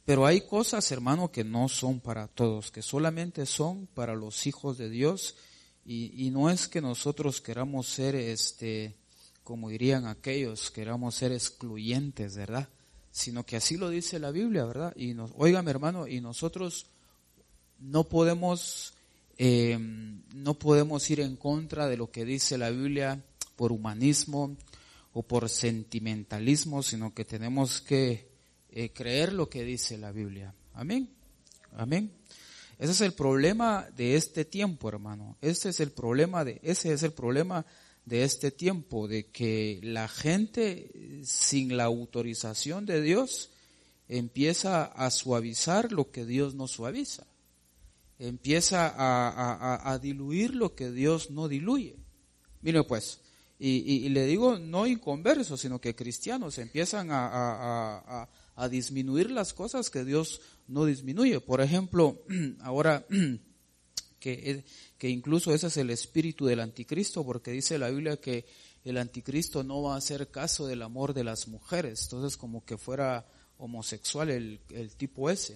Pero hay cosas, hermano, que no son para todos, que solamente son para los hijos de Dios. Y no es que nosotros queramos ser, como dirían aquellos, queramos ser excluyentes, ¿verdad? Sino que así lo dice la Biblia, ¿verdad? Óigame, hermano, y nosotros no podemos ir en contra de lo que dice la Biblia por humanismo o por sentimentalismo, sino que tenemos que creer lo que dice la Biblia. Amén. Amén. Ese es el problema de este tiempo, hermano. Ese es el problema de este tiempo, de que la gente sin la autorización de Dios empieza a suavizar lo que Dios no suaviza. Empieza a diluir lo que Dios no diluye. Mire pues, y le digo no inconversos, sino que cristianos empiezan a disminuir las cosas que Dios no disminuye. Por ejemplo, ahora que incluso ese es el espíritu del anticristo, porque dice la Biblia que el anticristo no va a hacer caso del amor de las mujeres. Entonces como que fuera homosexual el tipo ese.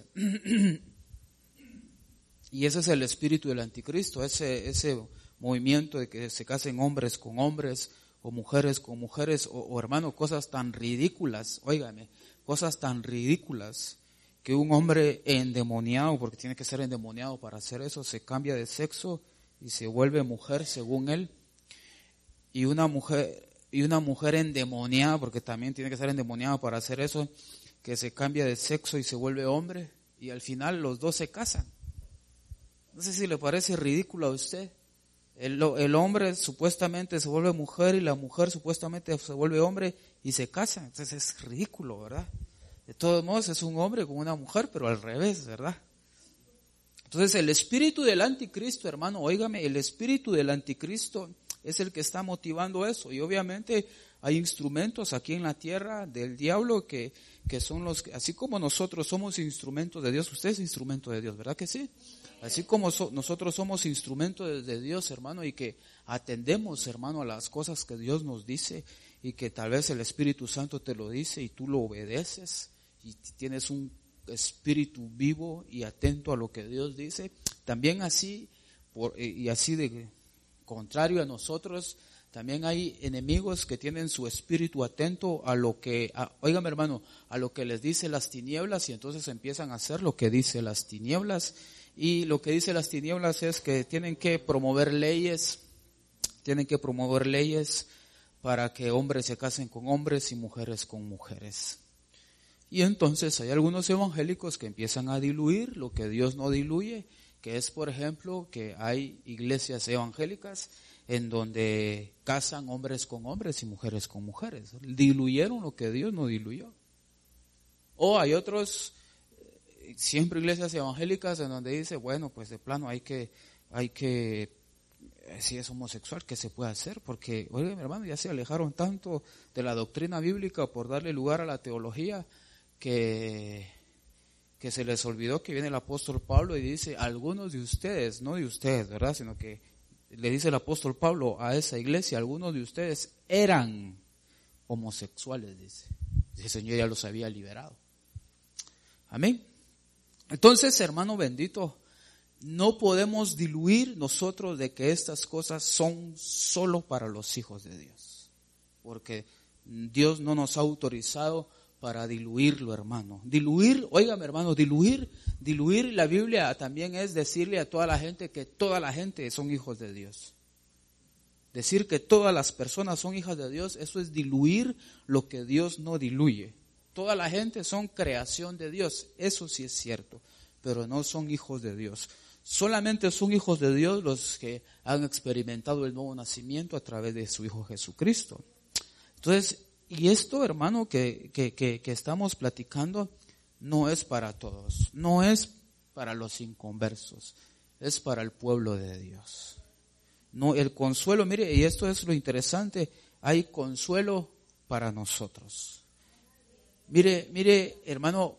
Y ese es el espíritu del anticristo, ese movimiento de que se casen hombres con hombres o mujeres con mujeres, o hermano, cosas tan ridículas, óigame, cosas tan ridículas, que un hombre endemoniado, porque tiene que ser endemoniado para hacer eso, se cambia de sexo y se vuelve mujer según él, y una mujer endemoniada, porque también tiene que ser endemoniada para hacer eso, que se cambia de sexo y se vuelve hombre, y al final los dos se casan. No sé si le parece ridículo a usted. El hombre supuestamente se vuelve mujer y la mujer supuestamente se vuelve hombre y se casan. Entonces es ridículo, ¿verdad? De todos modos es un hombre con una mujer, pero al revés, ¿verdad? Entonces el espíritu del anticristo, hermano, óigame, el espíritu del anticristo es el que está motivando eso. Y obviamente hay instrumentos aquí en la tierra del diablo que son los que, así como nosotros somos instrumentos de Dios, usted es instrumento de Dios, ¿verdad que sí? Así como nosotros somos instrumentos de Dios, hermano, y que atendemos, hermano, a las cosas que Dios nos dice, y que tal vez el Espíritu Santo te lo dice y tú lo obedeces, y tienes un espíritu vivo y atento a lo que Dios dice, también así, y así de contrario a nosotros, también hay enemigos que tienen su espíritu atento a lo que, óigame hermano, a lo que les dice las tinieblas, y entonces empiezan a hacer lo que dice las tinieblas. Y lo que dice las tinieblas es que tienen que promover leyes para que hombres se casen con hombres y mujeres con mujeres. Y entonces hay algunos evangélicos que empiezan a diluir lo que Dios no diluye, que es, por ejemplo, que hay iglesias evangélicas en donde casan hombres con hombres y mujeres con mujeres. Diluyeron lo que Dios no diluyó. O hay otros, siempre iglesias evangélicas en donde dice, bueno, pues de plano hay que, si es homosexual, ¿qué se puede hacer? Porque, oiga, mi hermano, ya se alejaron tanto de la doctrina bíblica por darle lugar a la teología que se les olvidó que viene el apóstol Pablo y dice, algunos de ustedes, no de ustedes, ¿verdad? Sino que le dice el apóstol Pablo a esa iglesia, algunos de ustedes eran homosexuales, dice. El Señor ya los había liberado. Amén. Entonces, hermano bendito, no podemos diluir nosotros de que estas cosas son solo para los hijos de Dios, porque Dios no nos ha autorizado para diluirlo, hermano. Diluir, óigame hermano, diluir la Biblia también es decirle a toda la gente que toda la gente son hijos de Dios. Decir que todas las personas son hijas de Dios, eso es diluir lo que Dios no diluye. Toda la gente son creación de Dios, eso sí es cierto, pero no son hijos de Dios. Solamente son hijos de Dios los que han experimentado el nuevo nacimiento a través de su Hijo Jesucristo. Entonces, y esto, hermano, que estamos platicando, no es para todos, no es para los inconversos, es para el pueblo de Dios. No, el consuelo, mire, y esto es lo interesante, hay consuelo para nosotros. Mire, hermano,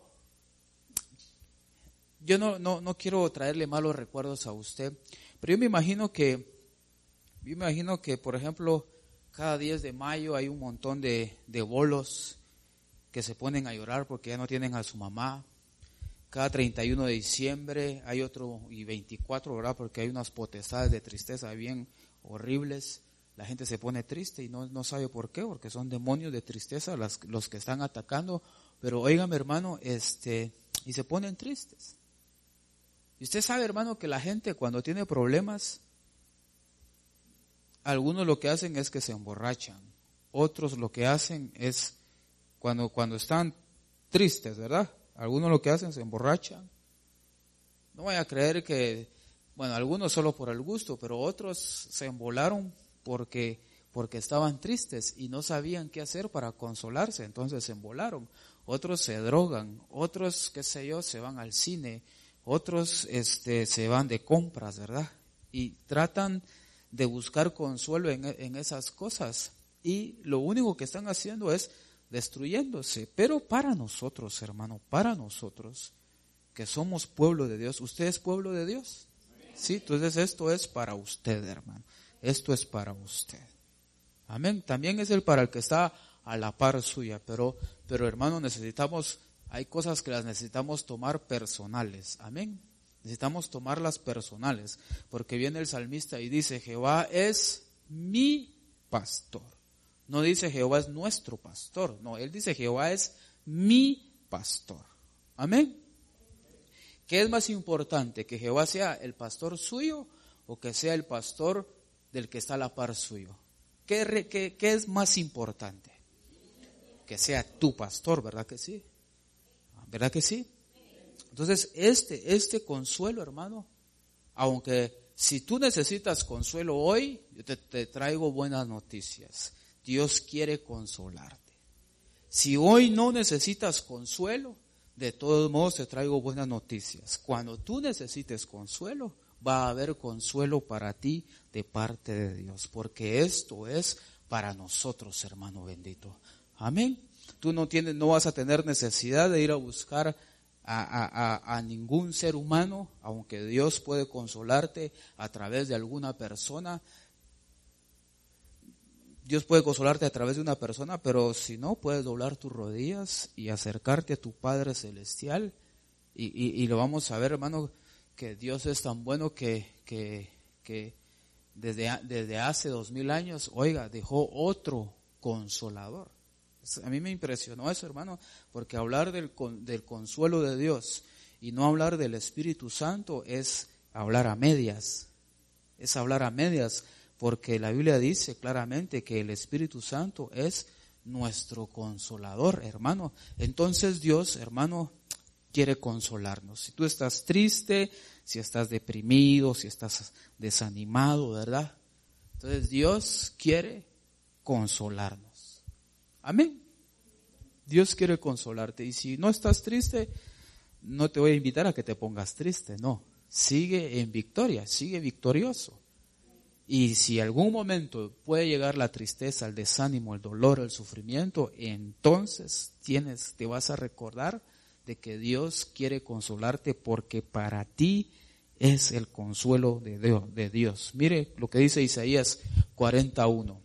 yo no quiero traerle malos recuerdos a usted, pero yo me imagino que, por ejemplo, cada 10 de mayo hay un montón de bolos que se ponen a llorar porque ya no tienen a su mamá. cada 31 de diciembre hay otro, y 24, ¿verdad? Porque hay unas potestades de tristeza bien horribles. La gente se pone triste y no sabe por qué, porque son demonios de tristeza los que están atacando. Pero óigame, hermano, y se ponen tristes. Y usted sabe, hermano, que la gente cuando tiene problemas, algunos lo que hacen es que se emborrachan. Otros lo que hacen es, cuando están tristes, ¿verdad? Algunos lo que hacen se emborrachan. No vaya a creer que, bueno, algunos solo por el gusto, pero otros se embolaron porque estaban tristes y no sabían qué hacer para consolarse, entonces se embolaron. Otros se drogan, otros, qué sé yo, se van al cine, otros se van de compras, ¿verdad? Y tratan de buscar consuelo en esas cosas. Y lo único que están haciendo es destruyéndose. Pero para nosotros, hermano, para nosotros, que somos pueblo de Dios, ¿usted es pueblo de Dios? Sí, entonces esto es para usted, hermano. Esto es para usted. Amén. También es para el que está a la par suya, pero hermano, hay cosas que las necesitamos tomar personales. Amén. Necesitamos tomarlas personales, porque viene el salmista y dice, Jehová es mi pastor. No dice Jehová es nuestro pastor, no, él dice Jehová es mi pastor. Amén. ¿Qué es más importante? ¿Que Jehová sea el pastor suyo o que sea el pastor del que está a la par suyo? ¿Qué es más importante? Que sea tu pastor, ¿verdad que sí? ¿Verdad que sí? Entonces, este consuelo, hermano, aunque si tú necesitas consuelo hoy, yo te traigo buenas noticias. Dios quiere consolarte. Si hoy no necesitas consuelo, de todos modos te traigo buenas noticias. Cuando tú necesites consuelo, va a haber consuelo para ti de parte de Dios, porque esto es para nosotros, hermano bendito. Amén. Tú no vas a tener necesidad de ir a buscar a ningún ser humano, aunque Dios puede consolarte a través de alguna persona. Dios puede consolarte a través de una persona, pero si no, puedes doblar tus rodillas y acercarte a tu Padre Celestial. Y lo vamos a ver, hermano, que Dios es tan bueno que desde hace 2000 años, oiga, dejó otro consolador. A mí me impresionó eso, hermano, porque hablar del consuelo de Dios y no hablar del Espíritu Santo es hablar a medias. Es hablar a medias, porque la Biblia dice claramente que el Espíritu Santo es nuestro consolador, hermano. Entonces Dios, hermano, quiere consolarnos. Si tú estás triste, si estás deprimido, si estás desanimado, ¿verdad? Entonces Dios quiere consolarnos. Amén. Dios quiere consolarte. Y si no estás triste, no te voy a invitar a que te pongas triste, no. Sigue en victoria, sigue victorioso. Y si algún momento puede llegar la tristeza, el desánimo, el dolor, el sufrimiento, entonces te vas a recordar de que Dios quiere consolarte, porque para ti es el consuelo de Dios. Mire lo que dice Isaías 41.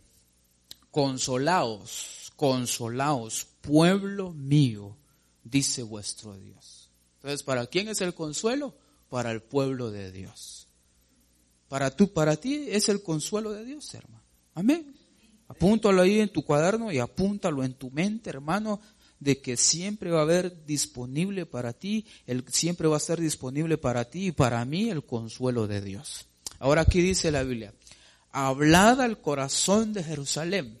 Consolaos, pueblo mío, dice vuestro Dios. Entonces, ¿para quién es el consuelo? Para el pueblo de Dios. Para ti es el consuelo de Dios, hermano. Amén. Apúntalo ahí en tu cuaderno y apúntalo en tu mente, hermano, de que siempre va a haber disponible para ti, siempre va a estar disponible para ti y para mí el consuelo de Dios. Ahora aquí dice la Biblia, hablad al corazón de Jerusalén.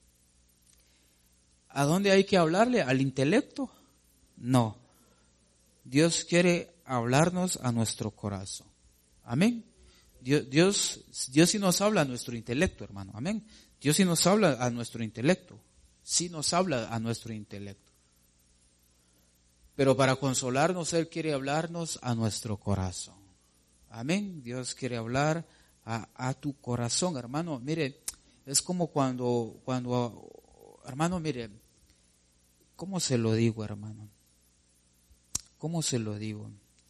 ¿A dónde hay que hablarle? ¿Al intelecto? No. Dios quiere hablarnos a nuestro corazón. Amén. Dios sí nos habla a nuestro intelecto, hermano. Amén. Dios sí nos habla a nuestro intelecto. Sí nos habla a nuestro intelecto. Pero para consolarnos, Él quiere hablarnos a nuestro corazón. Amén. Dios quiere hablar a tu corazón, hermano. Mire, es como cuando, hermano, mire, ¿cómo se lo digo, hermano? ¿Cómo se lo digo?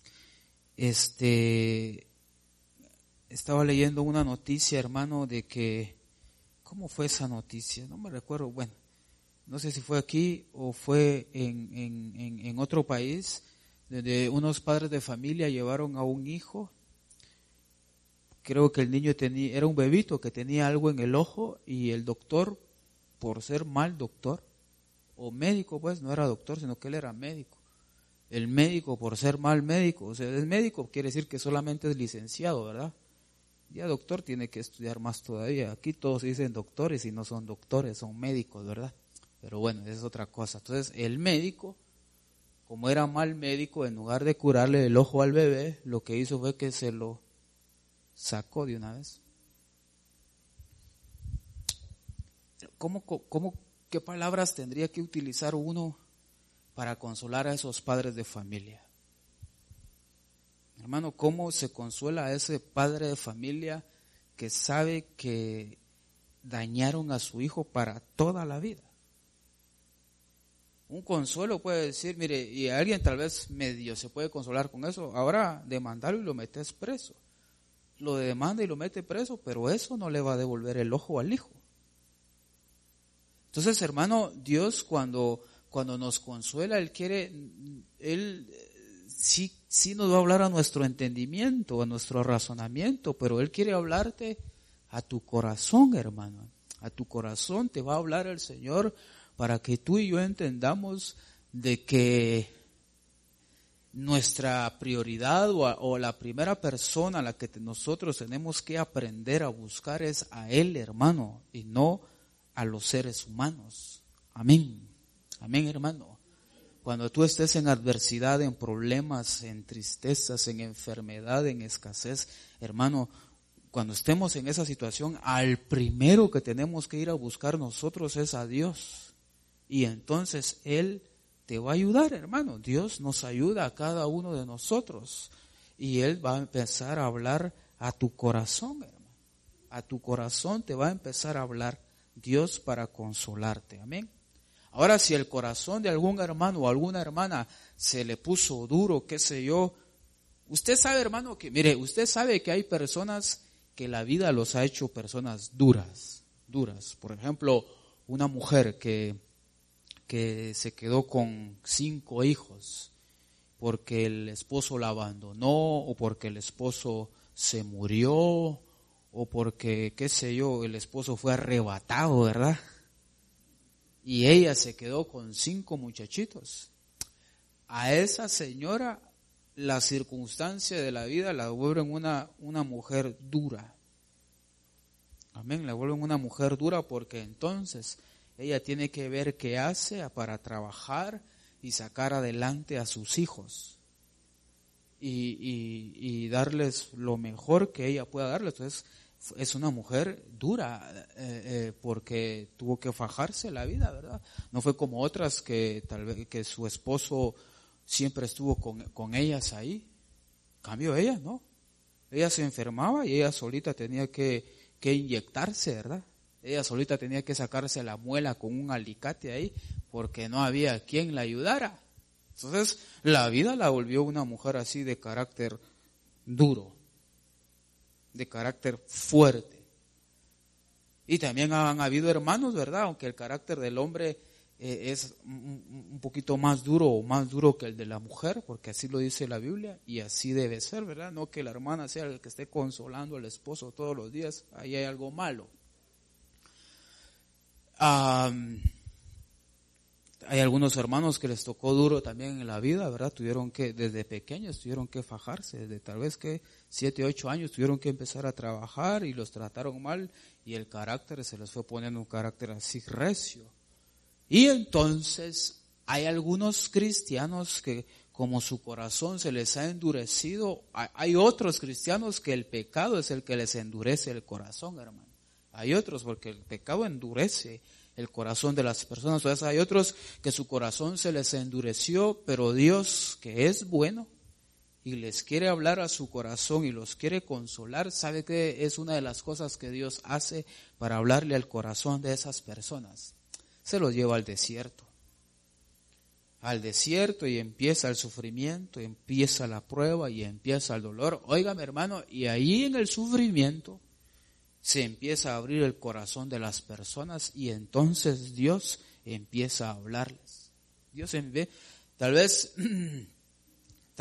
Estaba leyendo una noticia, hermano, de que, ¿cómo fue esa noticia? No me recuerdo, no sé si fue aquí o fue en otro país, de unos padres de familia llevaron a un hijo. Creo que el niño era un bebito que tenía algo en el ojo y el doctor, por ser mal doctor, o médico pues, no era doctor, sino que él era médico. El médico, por ser mal médico, o sea, es médico, quiere decir que solamente es licenciado, ¿verdad? Ya doctor tiene que estudiar más todavía. Aquí todos dicen doctores y no son doctores, son médicos, ¿verdad? Pero bueno, esa es otra cosa. Entonces, el médico, como era mal médico, en lugar de curarle el ojo al bebé, lo que hizo fue que se lo sacó de una vez. ¿Qué palabras tendría que utilizar uno para consolar a esos padres de familia? Hermano, ¿cómo se consuela a ese padre de familia que sabe que dañaron a su hijo para toda la vida? Un consuelo puede decir, mire, y alguien tal vez medio se puede consolar con eso, ahora demandarlo y lo metes preso. Lo demanda y lo mete preso, pero eso no le va a devolver el ojo al hijo. Entonces, hermano, Dios cuando nos consuela, Él sí nos va a hablar a nuestro entendimiento, a nuestro razonamiento, pero Él quiere hablarte a tu corazón, hermano. A tu corazón te va a hablar el Señor para que tú y yo entendamos de que nuestra prioridad o la primera persona a la que nosotros tenemos que aprender a buscar es a Él, hermano, y no a los seres humanos. Amén. Amén, hermano. Cuando tú estés en adversidad, en problemas, en tristezas, en enfermedad, en escasez, hermano, cuando estemos en esa situación, al primero que tenemos que ir a buscar nosotros es a Dios. Y entonces Él te va a ayudar, hermano. Dios nos ayuda a cada uno de nosotros. Y Él va a empezar a hablar a tu corazón, hermano. A tu corazón te va a empezar a hablar Dios para consolarte. Amén. Ahora, si el corazón de algún hermano o alguna hermana se le puso duro, qué sé yo, usted sabe, hermano, que usted sabe que hay personas que la vida los ha hecho personas duras. Por ejemplo, una mujer que se quedó con 5 hijos porque el esposo la abandonó o porque el esposo se murió o porque, qué sé yo, el esposo fue arrebatado, ¿verdad? Y ella se quedó con 5 muchachitos. A esa señora la circunstancia de la vida la vuelven una mujer dura. Amén, la vuelven una mujer dura porque entonces ella tiene que ver qué hace para trabajar y sacar adelante a sus hijos. Y darles lo mejor que ella pueda darles. Entonces, es una mujer dura porque tuvo que fajarse la vida, ¿verdad? No fue como otras que tal vez que su esposo siempre estuvo con ellas ahí. En cambio ella, ¿no? Ella se enfermaba y ella solita tenía que inyectarse, ¿verdad? Ella solita tenía que sacarse la muela con un alicate ahí porque no había quien la ayudara. Entonces la vida la volvió una mujer así de carácter duro, de carácter fuerte. Y también han habido hermanos, ¿verdad? Aunque el carácter del hombre es un poquito más duro o más duro que el de la mujer, porque así lo dice la Biblia y así debe ser, ¿verdad? No que la hermana sea el que esté consolando al esposo todos los días, ahí hay algo malo. Hay algunos hermanos que les tocó duro también en la vida, ¿verdad? Desde pequeños tuvieron que fajarse, desde tal vez que 7, 8 años tuvieron que empezar a trabajar y los trataron mal y el carácter se les fue poniendo un carácter así recio. Y entonces hay algunos cristianos que como su corazón se les ha endurecido, hay otros cristianos que el pecado es el que les endurece el corazón, hermano. Hay otros porque el pecado endurece el corazón de las personas. Entonces hay otros que su corazón se les endureció, pero Dios, que es bueno y les quiere hablar a su corazón y los quiere consolar, sabe que es una de las cosas que Dios hace para hablarle al corazón de esas personas. Se los lleva al desierto y empieza el sufrimiento, empieza la prueba y empieza el dolor. Óigame, hermano, y ahí en el sufrimiento se empieza a abrir el corazón de las personas y entonces Dios empieza a hablarles. Tal vez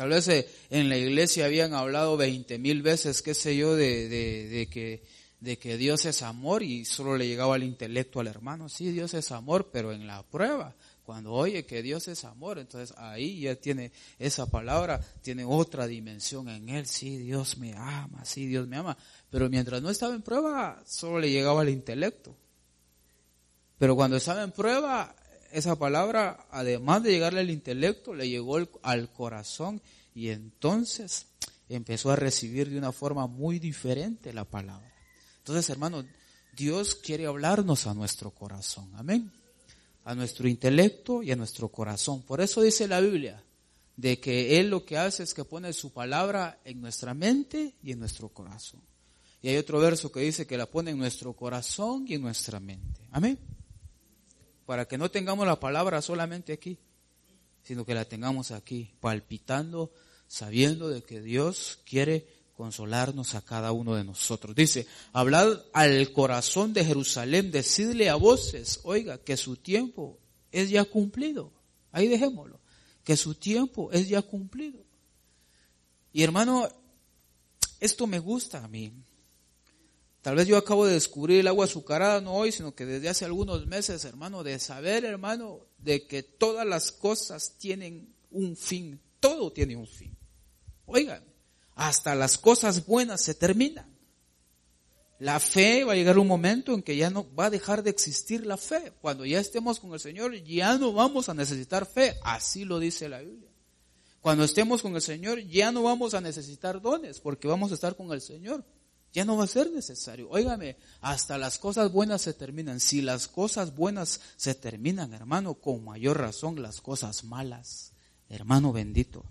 Tal vez en la iglesia habían hablado 20,000 veces, qué sé yo, de que Dios es amor, y solo le llegaba al intelecto al hermano. Sí, Dios es amor, pero en la prueba, cuando oye que Dios es amor, entonces ahí ya tiene esa palabra, tiene otra dimensión en él. Sí, Dios me ama, sí, Dios me ama. Pero mientras no estaba en prueba, solo le llegaba al intelecto. Pero cuando estaba en prueba, esa palabra, además de llegarle al intelecto, le llegó al corazón, y entonces empezó a recibir de una forma muy diferente la palabra. Entonces, hermanos, Dios quiere hablarnos a nuestro corazón, amén, a nuestro intelecto y a nuestro corazón. Por eso dice la Biblia, de que Él lo que hace es que pone su palabra en nuestra mente y en nuestro corazón. Y hay otro verso que dice que la pone en nuestro corazón y en nuestra mente, amén, para que no tengamos la palabra solamente aquí, sino que la tengamos aquí, palpitando, sabiendo de que Dios quiere consolarnos a cada uno de nosotros. Dice, hablad al corazón de Jerusalén, decidle a voces, oiga, que su tiempo es ya cumplido. Ahí dejémoslo, que su tiempo es ya cumplido. Y hermano, esto me gusta a mí. Tal vez yo acabo de descubrir el agua azucarada, no hoy, sino que desde hace algunos meses, hermano, de saber, hermano, de que todas las cosas tienen un fin. Todo tiene un fin. Oigan, hasta las cosas buenas se terminan. La fe va a llegar un momento en que ya no va a dejar de existir la fe. Cuando ya estemos con el Señor, ya no vamos a necesitar fe. Así lo dice la Biblia. Cuando estemos con el Señor, ya no vamos a necesitar dones, porque vamos a estar con el Señor. Ya no va a ser necesario. Óigame, hasta las cosas buenas se terminan. Si las cosas buenas se terminan, hermano, con mayor razón las cosas malas. Hermano bendito.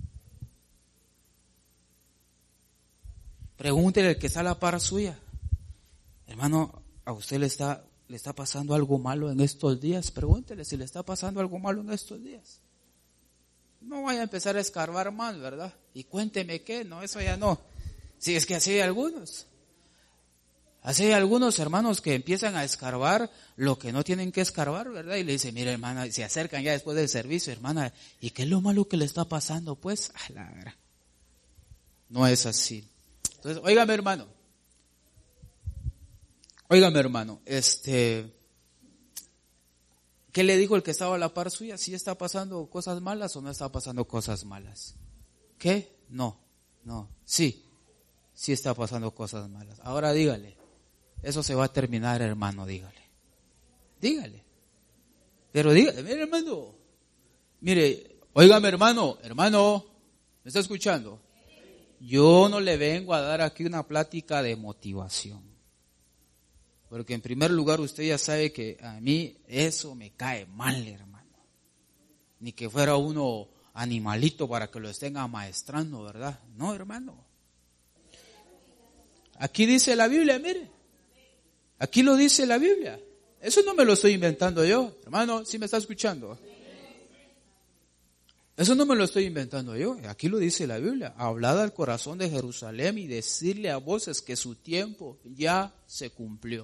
Pregúntele al que está a la par suya. Hermano, ¿a usted le está pasando algo malo en estos días? Pregúntele si le está pasando algo malo en estos días. No vaya a empezar a escarbar más, ¿verdad? Y cuénteme qué, no, eso ya no. Sí, es que así hay algunos. Así hay algunos hermanos que empiezan a escarbar lo que no tienen que escarbar, ¿verdad? Y le dicen, mira hermana, y se acercan ya después del servicio, hermana, ¿y qué es lo malo que le está pasando? Pues, a la verdad. No es así. Entonces, óigame hermano, ¿qué le dijo el que estaba a la par suya? ¿Sí está pasando cosas malas o no está pasando cosas malas? ¿Qué? No, sí está pasando cosas malas. Ahora dígale, eso se va a terminar, hermano, dígale. Pero dígale, mire hermano, óigame hermano, ¿me está escuchando? Yo no le vengo a dar aquí una plática de motivación. Porque en primer lugar usted ya sabe que a mí eso me cae mal, hermano. Ni que fuera uno animalito para que lo estén amaestrando, ¿verdad? No, hermano. Aquí dice la Biblia, mire. Aquí lo dice la Biblia. Eso no me lo estoy inventando yo. Hermano, ¿sí me está escuchando? Eso no me lo estoy inventando yo. Aquí lo dice la Biblia. Hablad al corazón de Jerusalén y decirle a voces que su tiempo ya se cumplió.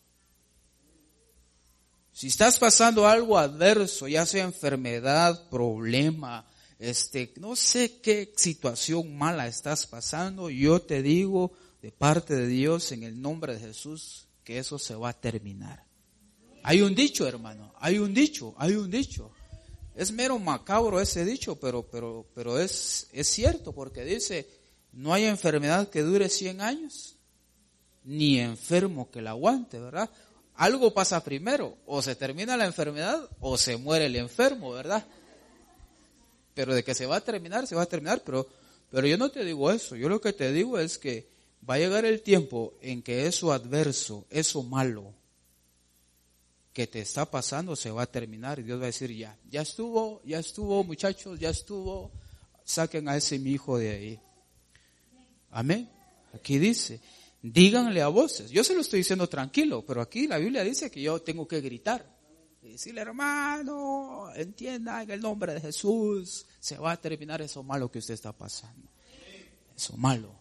Si estás pasando algo adverso, ya sea enfermedad, problema, no sé qué situación mala estás pasando, yo te digo de parte de Dios en el nombre de Jesús que eso se va a terminar. Hay un dicho, hermano, hay un dicho. Es mero macabro ese dicho, pero es cierto, porque dice, no hay enfermedad que dure 100 años, ni enfermo que la aguante, ¿verdad? Algo pasa primero, o se termina la enfermedad o se muere el enfermo, ¿verdad? Pero de que se va a terminar, pero yo no te digo eso. Yo lo que te digo es que va a llegar el tiempo en que eso adverso, eso malo que te está pasando se va a terminar y Dios va a decir ya estuvo muchachos, ya estuvo, saquen a ese mi hijo de ahí. Amén. Aquí dice, díganle a voces. Yo se lo estoy diciendo tranquilo, pero aquí la Biblia dice que yo tengo que gritar. Y decirle, hermano, entienda en el nombre de Jesús, se va a terminar eso malo que usted está pasando. Eso malo.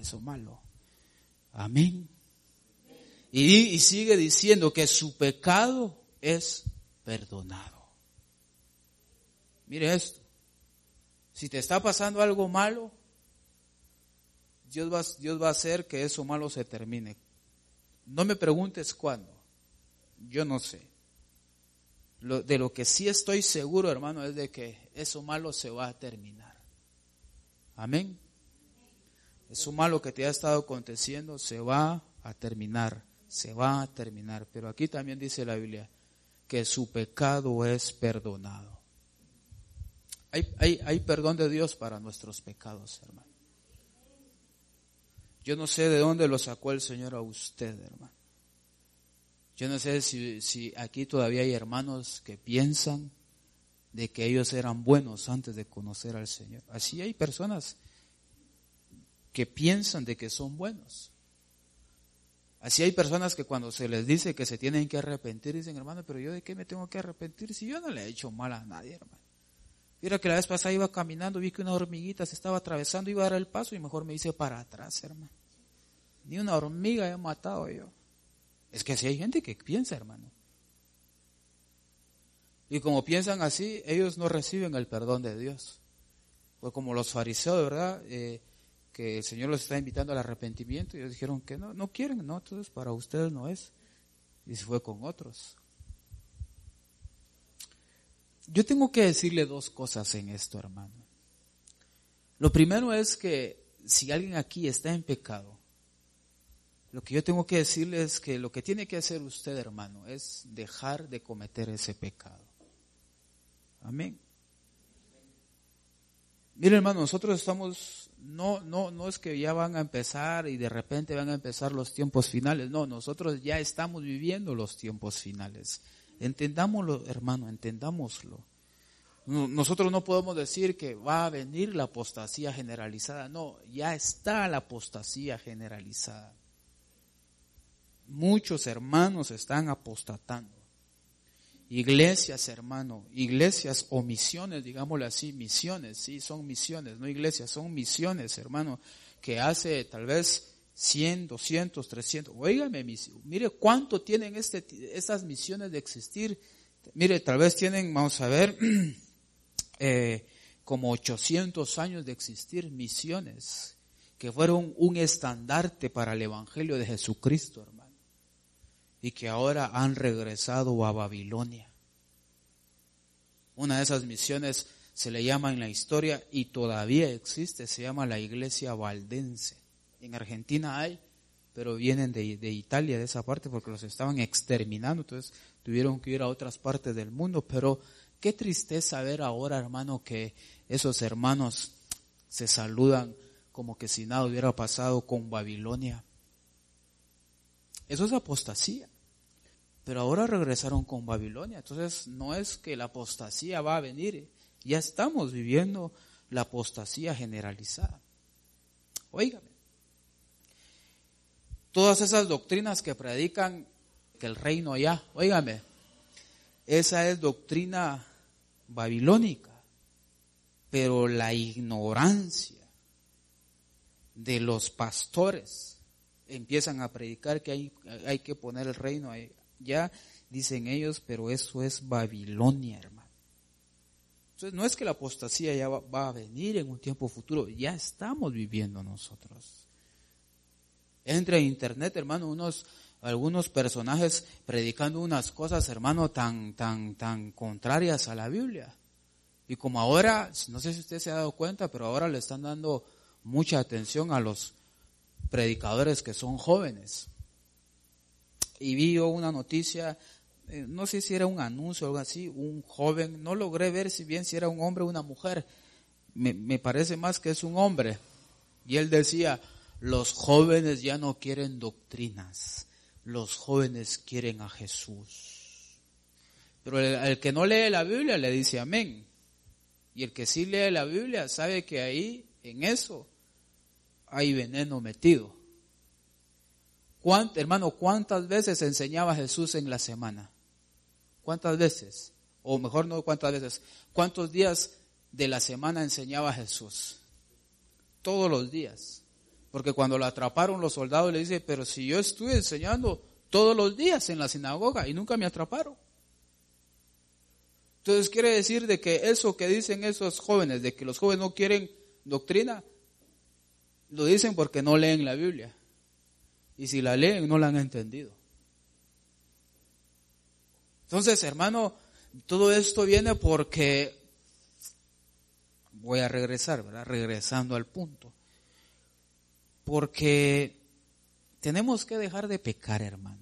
Amén. Y sigue diciendo que su pecado es perdonado. Mire esto. Si te está pasando algo malo, Dios va a hacer que eso malo se termine. No me preguntes cuándo, yo no sé. De lo que sí estoy seguro, hermano, es de que eso malo se va a terminar. Amén. Eso malo que te ha estado aconteciendo se va a terminar, Pero aquí también dice la Biblia que su pecado es perdonado. Hay perdón de Dios para nuestros pecados, hermano. Yo no sé de dónde lo sacó el Señor a usted, hermano. Yo no sé si aquí todavía hay hermanos que piensan de que ellos eran buenos antes de conocer al Señor. Así hay personas que piensan de que son buenos. Así hay personas que cuando se les dice que se tienen que arrepentir, dicen, hermano, pero yo de qué me tengo que arrepentir si yo no le he hecho mal a nadie, hermano. Mira que la vez pasada iba caminando, vi que una hormiguita se estaba atravesando, iba a dar el paso y mejor me hice para atrás, hermano. Ni una hormiga he matado yo. Es que así hay gente que piensa, hermano. Y como piensan así, ellos no reciben el perdón de Dios. Pues como los fariseos, ¿verdad? Que el Señor los está invitando al arrepentimiento y ellos dijeron que no quieren, no, entonces para ustedes no es. Y se fue con otros. Yo tengo que decirle dos cosas en esto, hermano. Lo primero es que si alguien aquí está en pecado, lo que yo tengo que decirle es que lo que tiene que hacer usted, hermano, es dejar de cometer ese pecado. Amén. Mire, hermano, nosotros estamos, no es que ya van a empezar y de repente van a empezar los tiempos finales. No, nosotros ya estamos viviendo los tiempos finales. Entendámoslo, hermano, entendámoslo. Nosotros no podemos decir que va a venir la apostasía generalizada. No, ya está la apostasía generalizada. Muchos hermanos están apostatando. Iglesias, hermano, iglesias o misiones, digámoslo así, misiones, sí, son misiones, no iglesias, son misiones, hermano, que hace tal vez 100, 200, 300, óigame, mire cuánto tienen estas misiones de existir, mire, tal vez tienen, vamos a ver, como 800 años de existir misiones, que fueron un estandarte para el evangelio de Jesucristo, hermano. Y que ahora han regresado a Babilonia. Una de esas misiones se le llama en la historia y todavía existe, se llama la Iglesia Valdense. En Argentina hay, pero vienen de Italia, de esa parte, porque los estaban exterminando, entonces tuvieron que ir a otras partes del mundo. Pero qué tristeza ver ahora, hermano, que esos hermanos se saludan como que si nada hubiera pasado con Babilonia. Eso es apostasía. Pero ahora regresaron con Babilonia. Entonces no es que la apostasía va a venir. Ya estamos viviendo la apostasía generalizada. Óigame. Todas esas doctrinas que predican que el reino ya, óigame, esa es doctrina babilónica. Pero la ignorancia de los pastores empiezan a predicar que hay que poner el reino ahí. Ya dicen ellos, pero eso es Babilonia, hermano. Entonces no es que la apostasía ya va a venir en un tiempo futuro, ya estamos viviendo nosotros. Entra en internet, hermano, algunos personajes predicando unas cosas, hermano, tan contrarias a la Biblia. Y como ahora, no sé si usted se ha dado cuenta, pero ahora le están dando mucha atención a los predicadores que son jóvenes. Y vi yo una noticia, no sé si era un anuncio o algo así, un joven, no logré ver si era un hombre o una mujer, me parece más que es un hombre. Y él decía, los jóvenes ya no quieren doctrinas, los jóvenes quieren a Jesús. Pero el que no lee la Biblia le dice amén. Y el que sí lee la Biblia sabe que ahí, en eso, hay veneno metido. Hermano, ¿cuántas veces enseñaba Jesús en la semana? ¿Cuántas veces? O mejor no cuántas veces. ¿Cuántos días de la semana enseñaba Jesús? Todos los días. Porque cuando lo atraparon los soldados le dice, pero si yo estuve enseñando todos los días en la sinagoga y nunca me atraparon. Entonces quiere decir de que eso que dicen esos jóvenes, de que los jóvenes no quieren doctrina, lo dicen porque no leen la Biblia. Y si la leen, no la han entendido. Entonces, hermano, todo esto viene porque, voy a regresar, ¿verdad? Regresando al punto. Porque tenemos que dejar de pecar, hermano.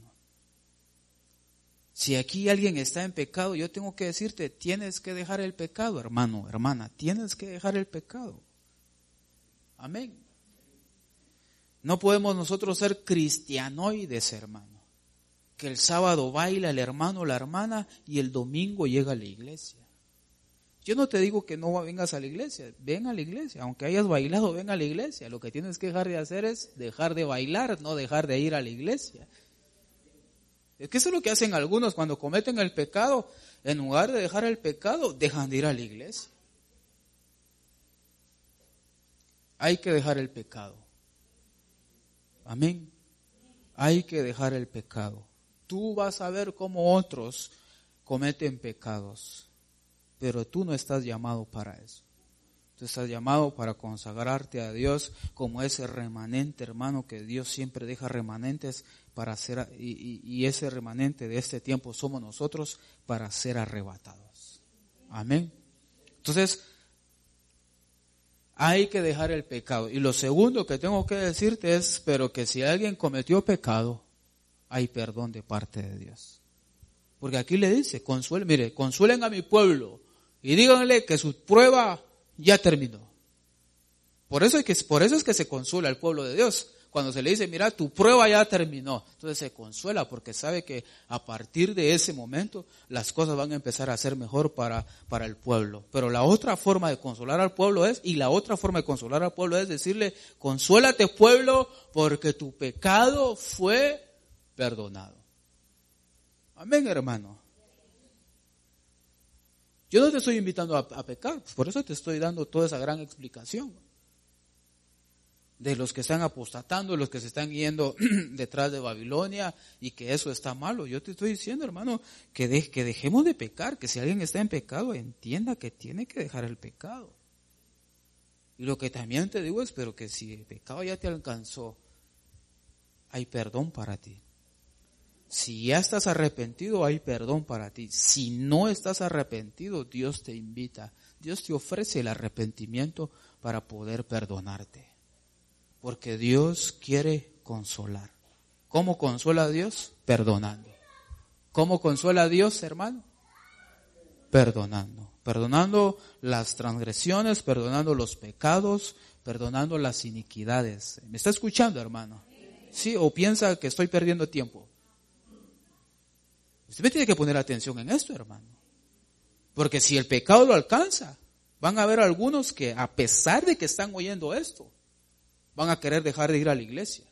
Si aquí alguien está en pecado, yo tengo que decirte, tienes que dejar el pecado, hermano, hermana, tienes que dejar el pecado. Amén. No podemos nosotros ser cristianoides, hermano. Que el sábado baila el hermano o la hermana y el domingo llega a la iglesia. Yo no te digo que no vengas a la iglesia, ven a la iglesia, aunque hayas bailado, ven a la iglesia. Lo que tienes que dejar de hacer es dejar de bailar, no dejar de ir a la iglesia. Es que eso es lo que hacen algunos cuando cometen el pecado. En lugar de dejar el pecado, dejan de ir a la iglesia. Hay que dejar el pecado. Amén. Hay que dejar el pecado. Tú vas a ver cómo otros cometen pecados, pero tú no estás llamado para eso. Tú estás llamado para consagrarte a Dios como ese remanente, hermano, que Dios siempre deja remanentes para ser, y ese remanente de este tiempo somos nosotros para ser arrebatados. Amén. Entonces, hay que dejar el pecado. Y lo segundo que tengo que decirte es, pero que si alguien cometió pecado, hay perdón de parte de Dios. Porque aquí le dice, consuelen a mi pueblo y díganle que su prueba ya terminó. Por eso es que se consuela al pueblo de Dios. Cuando se le dice, mira, tu prueba ya terminó. Entonces se consuela porque sabe que a partir de ese momento las cosas van a empezar a ser mejor para el pueblo. Pero la otra forma de consolar al pueblo es decirle, consuélate pueblo porque tu pecado fue perdonado. Amén, hermano. Yo no te estoy invitando a pecar, por eso te estoy dando toda esa gran explicación. De los que están apostatando, los que se están yendo detrás de Babilonia y que eso está malo. Yo te estoy diciendo, hermano, que dejemos de pecar, que si alguien está en pecado, entienda que tiene que dejar el pecado. Y lo que también te digo es, pero que si el pecado ya te alcanzó, hay perdón para ti. Si ya estás arrepentido, hay perdón para ti. Si no estás arrepentido, Dios te invita, Dios te ofrece el arrepentimiento para poder perdonarte. Porque Dios quiere consolar. ¿Cómo consuela a Dios? Perdonando. ¿Cómo consuela a Dios, hermano? Perdonando. Perdonando las transgresiones, perdonando los pecados, perdonando las iniquidades. ¿Me está escuchando, hermano? ¿Sí? ¿O piensa que estoy perdiendo tiempo? Usted me tiene que poner atención en esto, hermano. Porque si el pecado lo alcanza, van a haber algunos que a pesar de que están oyendo esto, van a querer dejar de ir a la iglesia.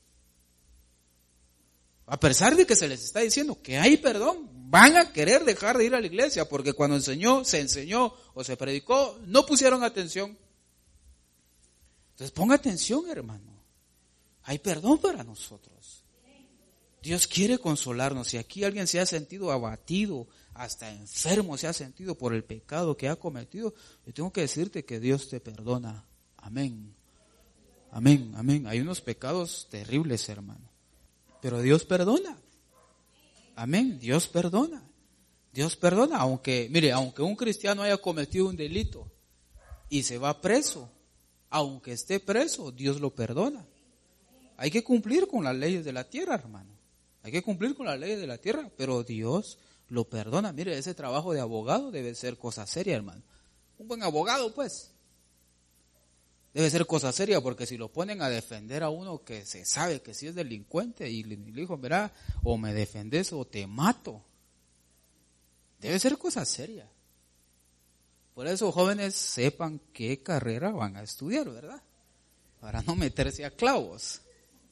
A pesar de que se les está diciendo que hay perdón, van a querer dejar de ir a la iglesia, porque cuando se enseñó o se predicó, no pusieron atención. Entonces ponga atención, hermano. Hay perdón para nosotros. Dios quiere consolarnos. Si aquí alguien se ha sentido abatido, hasta enfermo se ha sentido por el pecado que ha cometido, yo tengo que decirte que Dios te perdona. Amén. Amén, amén. Hay unos pecados terribles, hermano. Pero Dios perdona. Amén. Dios perdona. Dios perdona. Aunque un cristiano haya cometido un delito y se va preso, aunque esté preso, Dios lo perdona. Hay que cumplir con las leyes de la tierra, hermano. Hay que cumplir con las leyes de la tierra, pero Dios lo perdona. Mire, ese trabajo de abogado debe ser cosa seria, hermano. Un buen abogado, pues. Debe ser cosa seria, porque si lo ponen a defender a uno que se sabe que sí es delincuente y le dijo, mira, o me defendes o te mato. Debe ser cosa seria. Por eso, jóvenes, sepan qué carrera van a estudiar, ¿verdad? Para no meterse a clavos.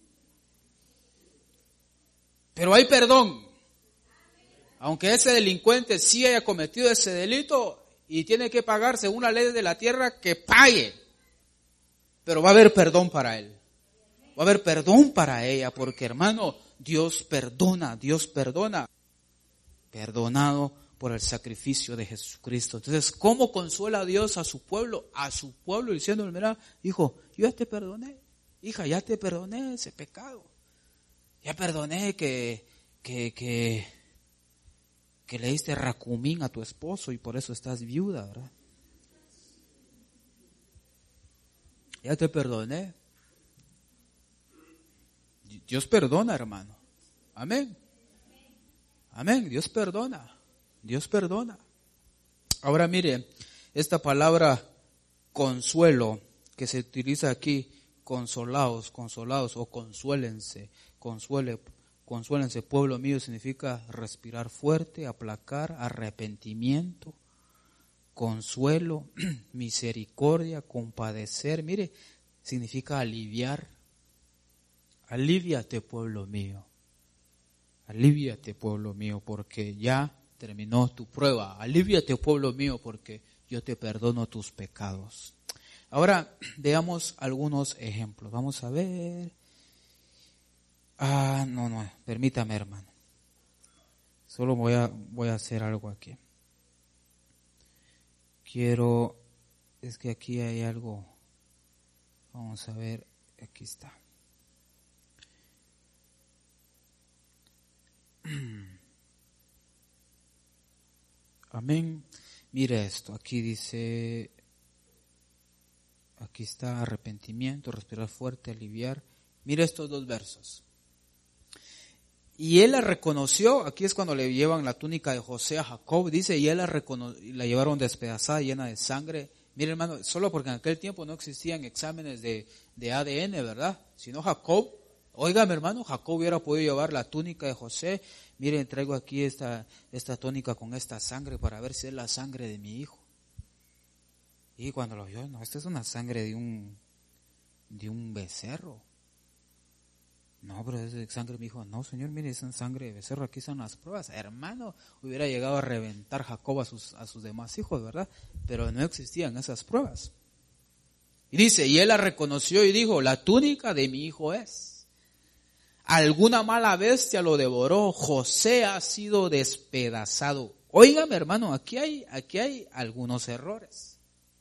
Pero hay perdón. Aunque ese delincuente sí haya cometido ese delito y tiene que pagar según la ley de la tierra, que pague. Pero va a haber perdón para él. Va a haber perdón para ella, porque hermano, Dios perdona, Dios perdona. Perdonado por el sacrificio de Jesucristo. Entonces, ¿cómo consuela a Dios a su pueblo? A su pueblo diciéndole, mira, hijo, yo ya te perdoné. Hija, ya te perdoné ese pecado. Ya perdoné que le diste racumín a tu esposo y por eso estás viuda, ¿verdad? Ya te perdoné. Dios perdona, hermano. Amén. Amén. Dios perdona. Dios perdona. Ahora mire, esta palabra consuelo que se utiliza aquí, consolaos o consuélense, consuélense, pueblo mío, significa respirar fuerte, aplacar, arrepentimiento, consuelo, misericordia, compadecer. Mire, significa aliviar. Alivíate, pueblo mío. Alivíate, pueblo mío, porque ya terminó tu prueba. Alivíate, pueblo mío, porque yo te perdono tus pecados. Ahora veamos algunos ejemplos. Vamos a ver. Permítame, hermano. Solo voy a hacer algo aquí. Es que aquí hay algo. Vamos a ver, aquí está. Amén. Mire esto, aquí dice, aquí está arrepentimiento, respirar fuerte, aliviar. Mire estos dos versos. Y él la reconoció, aquí es cuando le llevan la túnica de José a Jacob, dice, y él la llevaron despedazada, llena de sangre. Mire, hermano, solo porque en aquel tiempo no existían exámenes de ADN, ¿verdad? Sino Jacob, óigame, hermano, Jacob hubiera podido llevar la túnica de José. Miren, traigo aquí esta túnica con esta sangre para ver si es la sangre de mi hijo. Y cuando lo vio, no, esta es una sangre de un becerro. No, pero es sangre de mi hijo. No, señor, mire, es sangre de becerro, aquí son las pruebas. Hermano, hubiera llegado a reventar Jacob a sus demás hijos, ¿verdad? Pero no existían esas pruebas. Y dice, y él la reconoció y dijo, la túnica de mi hijo es. Alguna mala bestia lo devoró, José ha sido despedazado. Óigame, hermano, aquí hay algunos errores.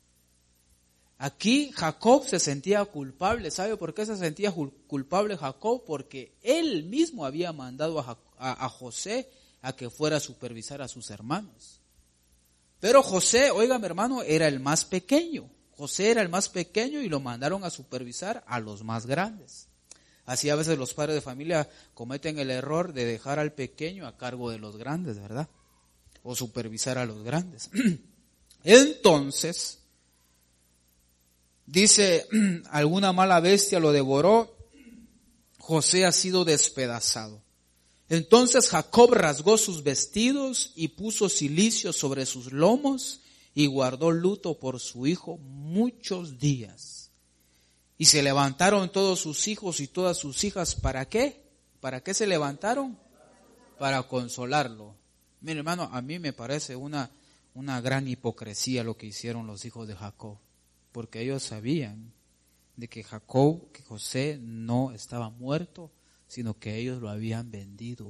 Aquí Jacob se sentía culpable. ¿Sabe por qué se sentía culpable Jacob? Porque él mismo había mandado a José a que fuera a supervisar a sus hermanos. Pero José, óigame, hermano, era el más pequeño. José era el más pequeño y lo mandaron a supervisar a los más grandes. Así a veces los padres de familia cometen el error de dejar al pequeño a cargo de los grandes, ¿verdad? O supervisar a los grandes. Entonces, dice, alguna mala bestia lo devoró, José ha sido despedazado. Entonces Jacob rasgó sus vestidos y puso cilicio sobre sus lomos y guardó luto por su hijo muchos días. Y se levantaron todos sus hijos y todas sus hijas, ¿para qué? ¿Para qué se levantaron? Para consolarlo. Mire, hermano, a mí me parece una gran hipocresía lo que hicieron los hijos de Jacob. Porque ellos sabían de que José no estaba muerto, sino que ellos lo habían vendido.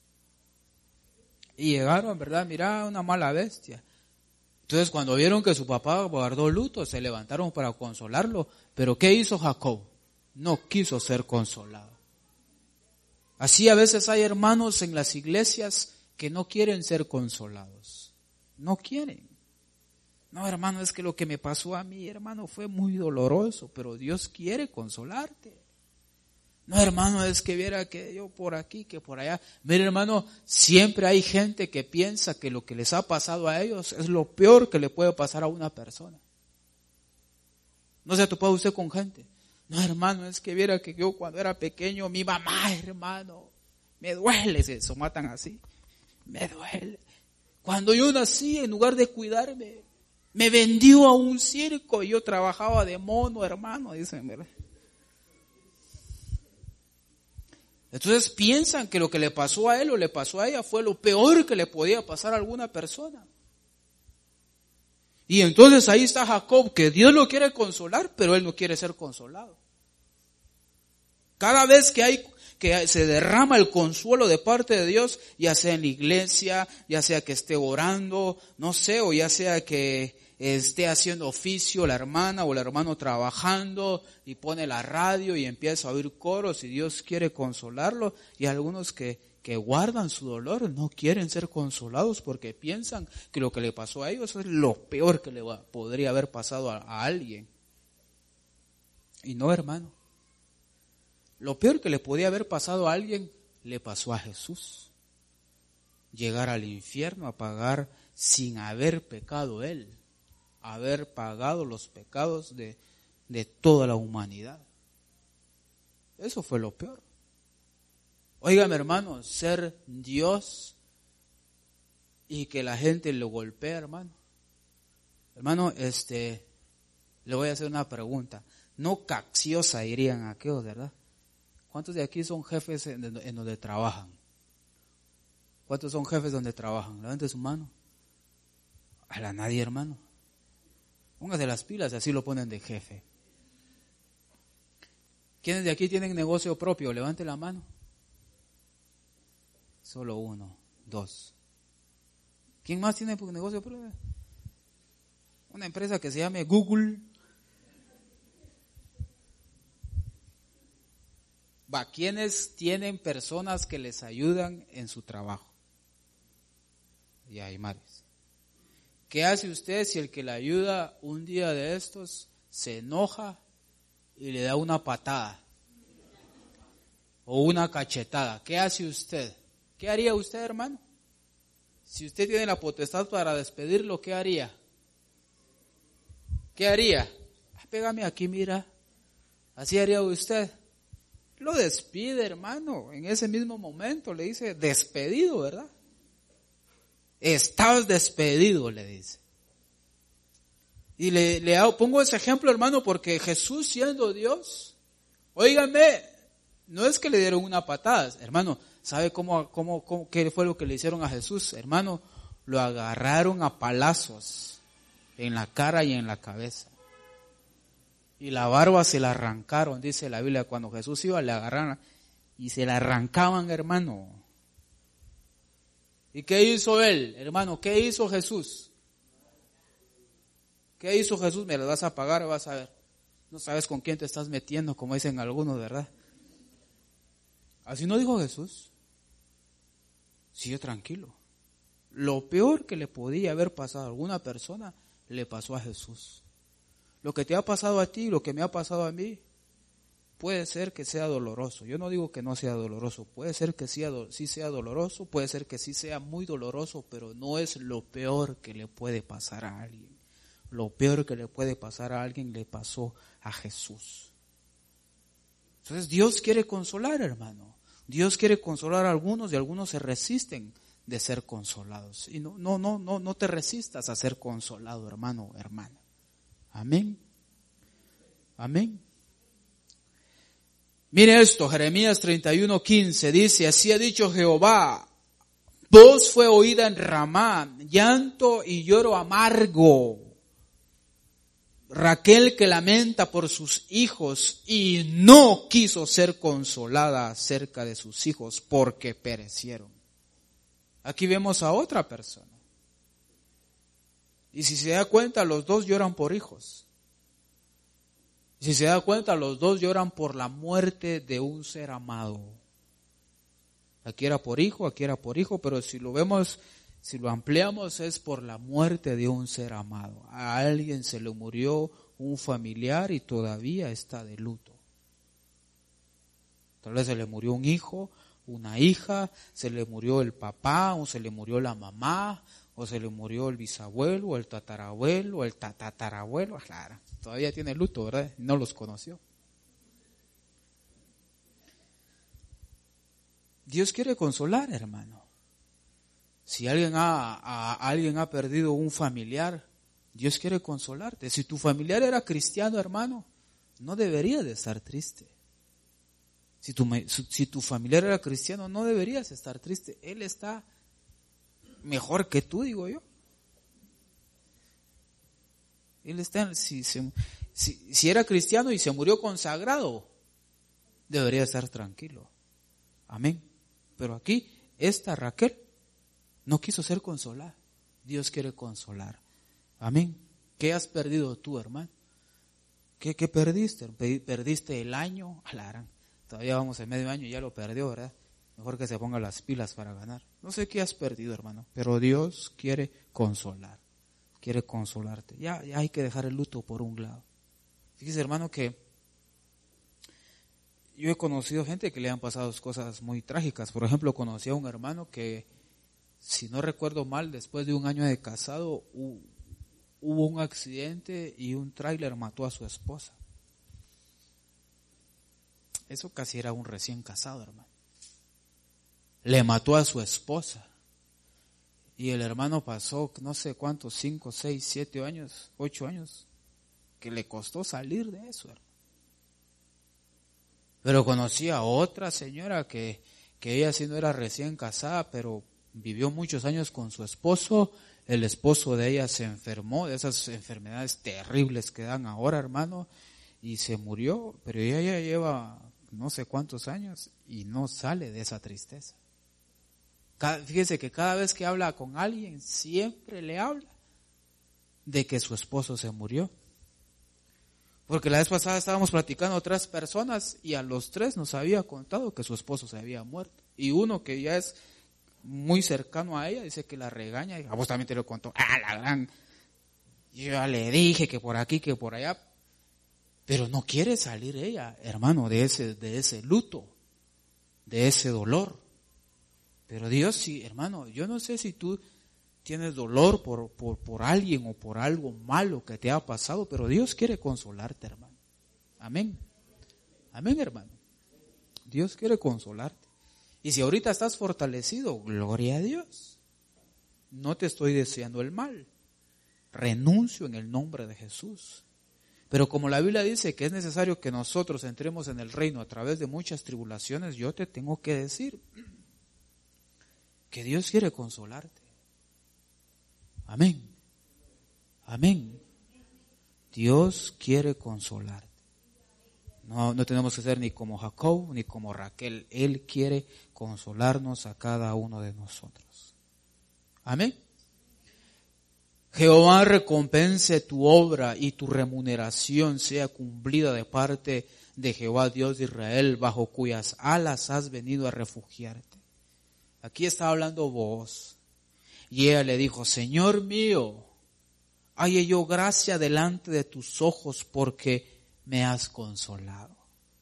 Y llegaron, ¿verdad? Mirá, una mala bestia. Entonces cuando vieron que su papá guardó luto, se levantaron para consolarlo. Pero ¿qué hizo Jacob? No quiso ser consolado. Así a veces hay hermanos en las iglesias que no quieren ser consolados. No quieren. No, hermano, es que lo que me pasó a mí, hermano, fue muy doloroso, pero Dios quiere consolarte. No, hermano, es que viera que yo por aquí, que por allá. Mire, hermano, siempre hay gente que piensa que lo que les ha pasado a ellos es lo peor que le puede pasar a una persona. ¿No se ha topado usted con gente? No, hermano, es que viera que yo cuando era pequeño, mi mamá, hermano, me duele, se matan así. Me duele. Cuando yo nací, en lugar de cuidarme, me vendió a un circo y yo trabajaba de mono, hermano, dicen, ¿verdad? Entonces piensan que lo que le pasó a él o le pasó a ella fue lo peor que le podía pasar a alguna persona. Y entonces ahí está Jacob, que Dios lo quiere consolar, pero él no quiere ser consolado. Cada vez que que se derrama el consuelo de parte de Dios, ya sea en la iglesia, ya sea que esté orando, no sé, o ya sea que esté haciendo oficio la hermana o el hermano trabajando y pone la radio y empieza a oír coros y Dios quiere consolarlo, y algunos que guardan su dolor no quieren ser consolados porque piensan que lo que le pasó a ellos es lo peor que le podría haber pasado a alguien. Y no, hermano, lo peor que le podía haber pasado a alguien le pasó a Jesús. Llegar al infierno a pagar sin haber pecado él, haber pagado los pecados de toda la humanidad. Eso fue lo peor. Óigame, hermano, ser Dios y que la gente lo golpee, hermano. Hermano, le voy a hacer una pregunta. No cacciosa dirían aquellos, ¿verdad? ¿Cuántos de aquí son jefes en donde trabajan? ¿Cuántos son jefes donde trabajan? Levante su mano. A la nadie, hermano. Póngase las pilas y así lo ponen de jefe. ¿Quiénes de aquí tienen negocio propio? Levante la mano. Solo 1, 2. ¿Quién más tiene negocio propio? Una empresa que se llame Google. ¿Quiénes tienen personas que les ayudan en su trabajo? Y hay madres. ¿Qué hace usted si el que le ayuda un día de estos se enoja y le da una patada o una cachetada? ¿Qué hace usted? ¿Qué haría usted, hermano? Si usted tiene la potestad para despedirlo, ¿qué haría? ¿Qué haría? Pégame aquí, mira. Así haría usted. Lo despide, hermano. En ese mismo momento le dice, despedido, ¿verdad? Estás despedido, le dice. Y le pongo ese ejemplo, hermano, porque Jesús, siendo Dios, óigame, no es que le dieron una patada, hermano. ¿Sabe qué fue lo que le hicieron a Jesús? Hermano, lo agarraron a palazos en la cara y en la cabeza. Y la barba se la arrancaron, dice la Biblia. Cuando Jesús iba, le agarraron y se la arrancaban, hermano. ¿Y qué hizo él, hermano? ¿Qué hizo Jesús? ¿Qué hizo Jesús? Me lo vas a pagar, vas a ver. No sabes con quién te estás metiendo, como dicen algunos, ¿verdad? Así no dijo Jesús. Siguió tranquilo. Lo peor que le podía haber pasado a alguna persona, le pasó a Jesús. Lo que te ha pasado a ti, lo que me ha pasado a mí, puede ser que sea doloroso. Yo no digo que no sea doloroso. Puede ser que sí sea doloroso, puede ser que sí sea muy doloroso, pero no es lo peor que le puede pasar a alguien. Lo peor que le puede pasar a alguien le pasó a Jesús. Entonces Dios quiere consolar, hermano. Dios quiere consolar a algunos y algunos se resisten de ser consolados. Y no te resistas a ser consolado, hermano o hermana. Amén. Amén. Mire esto, Jeremías 31:15 dice, así ha dicho Jehová, voz fue oída en Ramá, llanto y lloro amargo. Raquel que lamenta por sus hijos y no quiso ser consolada acerca de sus hijos porque perecieron. Aquí vemos a otra persona. Y si se da cuenta, los dos lloran por hijos. Si se da cuenta, los dos lloran por la muerte de un ser amado. Aquí era por hijo, pero si lo vemos, si lo ampliamos, es por la muerte de un ser amado. A alguien se le murió un familiar y todavía está de luto. Tal vez se le murió un hijo, una hija, se le murió el papá, o se le murió la mamá, o se le murió el bisabuelo, o el tatarabuelo, o el tatarabuelo. Claro, todavía tiene luto, ¿verdad? No los conoció. Dios quiere consolar, hermano. Si alguien ha perdido un familiar, Dios quiere consolarte. Si tu familiar era cristiano, hermano, no deberías de estar triste. Si tu familiar era cristiano, no deberías estar triste. Él está mejor que tú, digo yo. Él está, si era cristiano y se murió consagrado, debería estar tranquilo. Amén. Pero aquí, esta Raquel no quiso ser consolada. Dios quiere consolar. Amén. ¿Qué has perdido tú, hermano? ¿Qué perdiste? ¿Perdiste el año? Alarán. Todavía vamos en medio año y ya lo perdió, ¿verdad? Mejor que se ponga las pilas para ganar. No sé qué has perdido, hermano, pero Dios quiere consolar. Quiere consolarte. Ya hay que dejar el luto por un lado. Fíjese, hermano, que yo he conocido gente que le han pasado cosas muy trágicas. Por ejemplo, conocí a un hermano que, si no recuerdo mal, después de un año de casado, hubo un accidente y un tráiler mató a su esposa. Eso casi era un recién casado, hermano. Le mató a su esposa. Y el hermano pasó, no sé cuántos, 5, 6, 7 años, 8 años, que le costó salir de eso, hermano. Pero conocí a otra señora que ella sí no era recién casada, pero vivió muchos años con su esposo. El esposo de ella se enfermó de esas enfermedades terribles que dan ahora, hermano, y se murió, pero ella ya lleva no sé cuántos años y no sale de esa tristeza. Fíjese que cada vez que habla con alguien, siempre le habla de que su esposo se murió. Porque la vez pasada estábamos platicando a otras personas y a los 3 nos había contado que su esposo se había muerto. Y uno que ya es muy cercano a ella dice que la regaña, y a vos también te lo contó, la gran, yo ya le dije que por aquí, que por allá, pero no quiere salir ella, hermano, de ese luto, de ese dolor. Pero Dios sí, hermano, yo no sé si tú tienes dolor por alguien o por algo malo que te ha pasado, pero Dios quiere consolarte, hermano. Amén. Amén, hermano. Dios quiere consolarte. Y si ahorita estás fortalecido, gloria a Dios. No te estoy deseando el mal. Renuncio en el nombre de Jesús. Pero como la Biblia dice que es necesario que nosotros entremos en el reino a través de muchas tribulaciones, yo te tengo que decir que Dios quiere consolarte. Amén. Amén. Dios quiere consolarte. No tenemos que ser ni como Jacob ni como Raquel. Él quiere consolarnos a cada uno de nosotros. Amén. Jehová recompense tu obra y tu remuneración sea cumplida de parte de Jehová Dios de Israel, bajo cuyas alas has venido a refugiarte. Aquí está hablando Booz. Y ella le dijo, Señor mío, halle yo gracia delante de tus ojos porque me has consolado.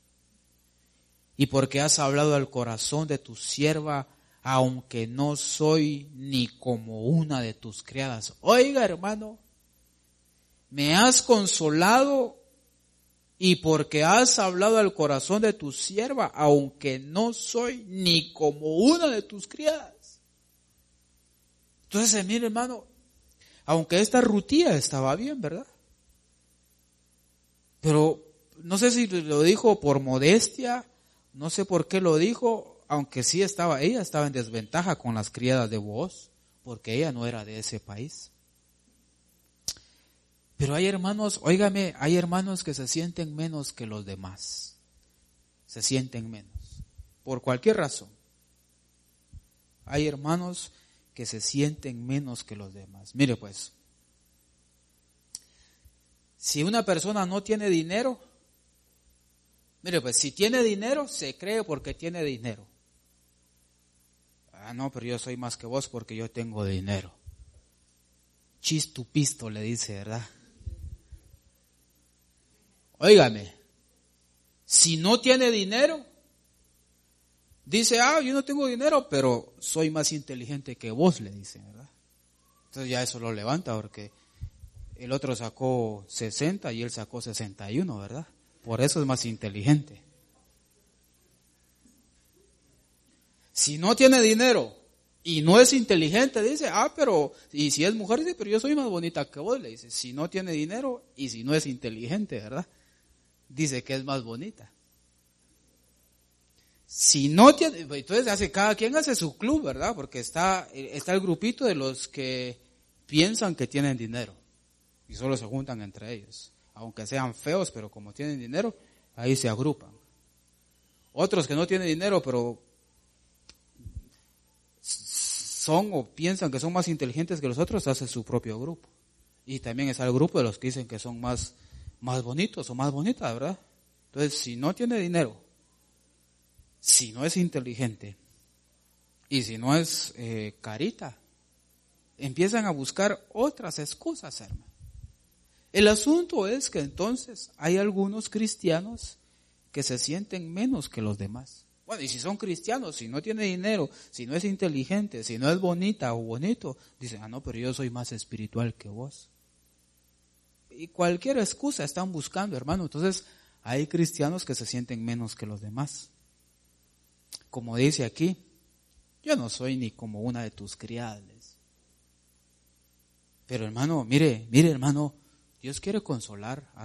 Y porque has hablado al corazón de tu sierva, aunque no soy ni como una de tus criadas. Oiga, hermano, me has consolado y porque has hablado al corazón de tu sierva, aunque no soy ni como una de tus criadas. Entonces, mire, hermano, aunque esta Rutía estaba bien, ¿verdad? Pero no sé si lo dijo por modestia, no sé por qué lo dijo, aunque sí ella estaba en desventaja con las criadas de Booz, porque ella no era de ese país. Pero hay hermanos, óigame, hay hermanos que se sienten menos que los demás. Se sienten menos, por cualquier razón. Hay hermanos que se sienten menos que los demás. Mire pues, si una persona no tiene dinero, mire pues, si tiene dinero, se cree porque tiene dinero. No, pero yo soy más que vos porque yo tengo dinero. Chistupisto le dice, ¿verdad? Óigame, si no tiene dinero, dice, yo no tengo dinero, pero soy más inteligente que vos, le dicen, ¿verdad? Entonces ya eso lo levanta porque el otro sacó 60 y él sacó 61, ¿verdad? Por eso es más inteligente. Si no tiene dinero y no es inteligente, dice, pero, y si es mujer, dice, pero yo soy más bonita que vos, le dice. Si no tiene dinero y si no es inteligente, ¿verdad? Dice que es más bonita. Si no tiene, entonces cada quien hace su club, ¿verdad? Porque está el grupito de los que piensan que tienen dinero y solo se juntan entre ellos, aunque sean feos, pero como tienen dinero, ahí se agrupan. Otros que no tienen dinero, pero son o piensan que son más inteligentes que los otros, hacen su propio grupo. Y también está el grupo de los que dicen que son más bonitos o más bonitas, ¿verdad? Entonces, si no tiene dinero, si no es inteligente y si no es carita, empiezan a buscar otras excusas, hermano. El asunto es que entonces hay algunos cristianos que se sienten menos que los demás. Bueno, y si son cristianos, si no tiene dinero, si no es inteligente, si no es bonita o bonito, dicen, no, pero yo soy más espiritual que vos. Y cualquier excusa están buscando, hermano. Entonces, hay cristianos que se sienten menos que los demás. Como dice aquí, yo no soy ni como una de tus criadas. Pero hermano, mire hermano, Dios quiere consolar a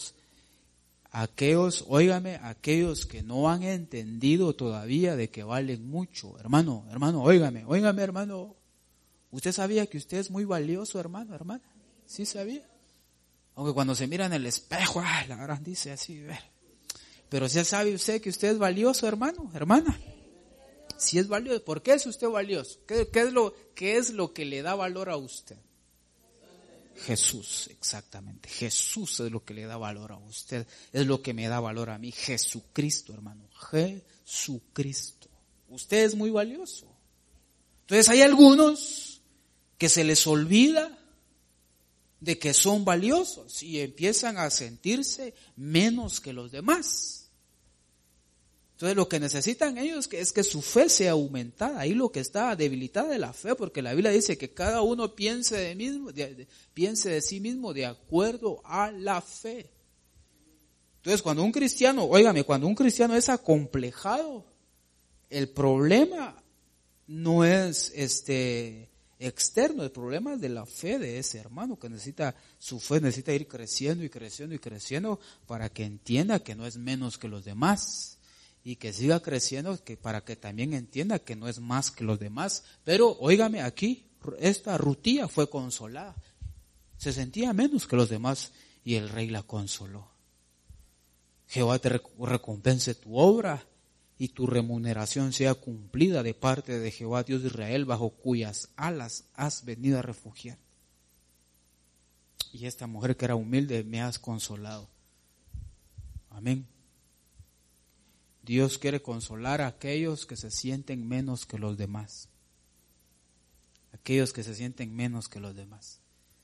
aquellos que no han entendido todavía de que valen mucho. Hermano, óigame, hermano. ¿Usted sabía que usted es muy valioso, hermana? ¿Sí sabía? Aunque cuando se mira en el espejo, la gran dice así, pero ¿sí sabe usted que usted es valioso, hermana? Si es valioso, ¿por qué es usted valioso? ¿Qué es lo que le da valor a usted? Jesús, exactamente. Jesús es lo que le da valor a usted. Es lo que me da valor a mí. Jesucristo, hermano. Jesucristo. Usted es muy valioso. Entonces hay algunos que se les olvida de que son valiosos y empiezan a sentirse menos que los demás. Entonces lo que necesitan ellos es que su fe sea aumentada. Ahí lo que está debilitada es la fe, porque la Biblia dice que cada uno piense de sí mismo de acuerdo a la fe. Entonces cuando un cristiano es acomplejado, el problema no es externo, el problema es de la fe de ese hermano que su fe necesita ir creciendo y creciendo y creciendo para que entienda que no es menos que los demás. Y que siga creciendo para que también entienda que no es más que los demás. Pero, óigame, aquí, esta Rutía fue consolada. Se sentía menos que los demás y el rey la consoló. Jehová te recompense tu obra y tu remuneración sea cumplida de parte de Jehová Dios de Israel, bajo cuyas alas has venido a refugiar. Y esta mujer que era humilde me has consolado. Amén. Dios quiere consolar a aquellos que se sienten menos que los demás. Aquellos que se sienten menos que los demás.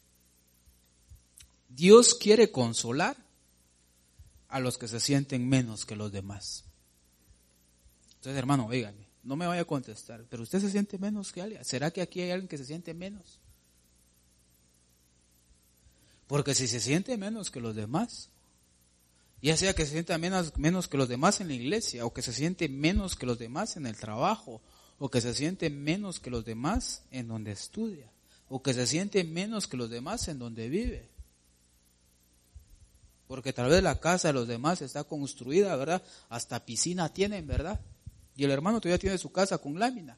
Dios quiere consolar a los que se sienten menos que los demás. Entonces, hermano, oígame, no me vaya a contestar, pero usted se siente menos que alguien. ¿Será que aquí hay alguien que se siente menos? Porque si se siente menos que los demás, ya sea que se sienta menos que los demás en la iglesia, o que se siente menos que los demás en el trabajo, o que se siente menos que los demás en donde estudia, o que se siente menos que los demás en donde vive. Porque tal vez la casa de los demás está construida, ¿verdad? Hasta piscina tienen, ¿verdad? Y el hermano todavía tiene su casa con lámina.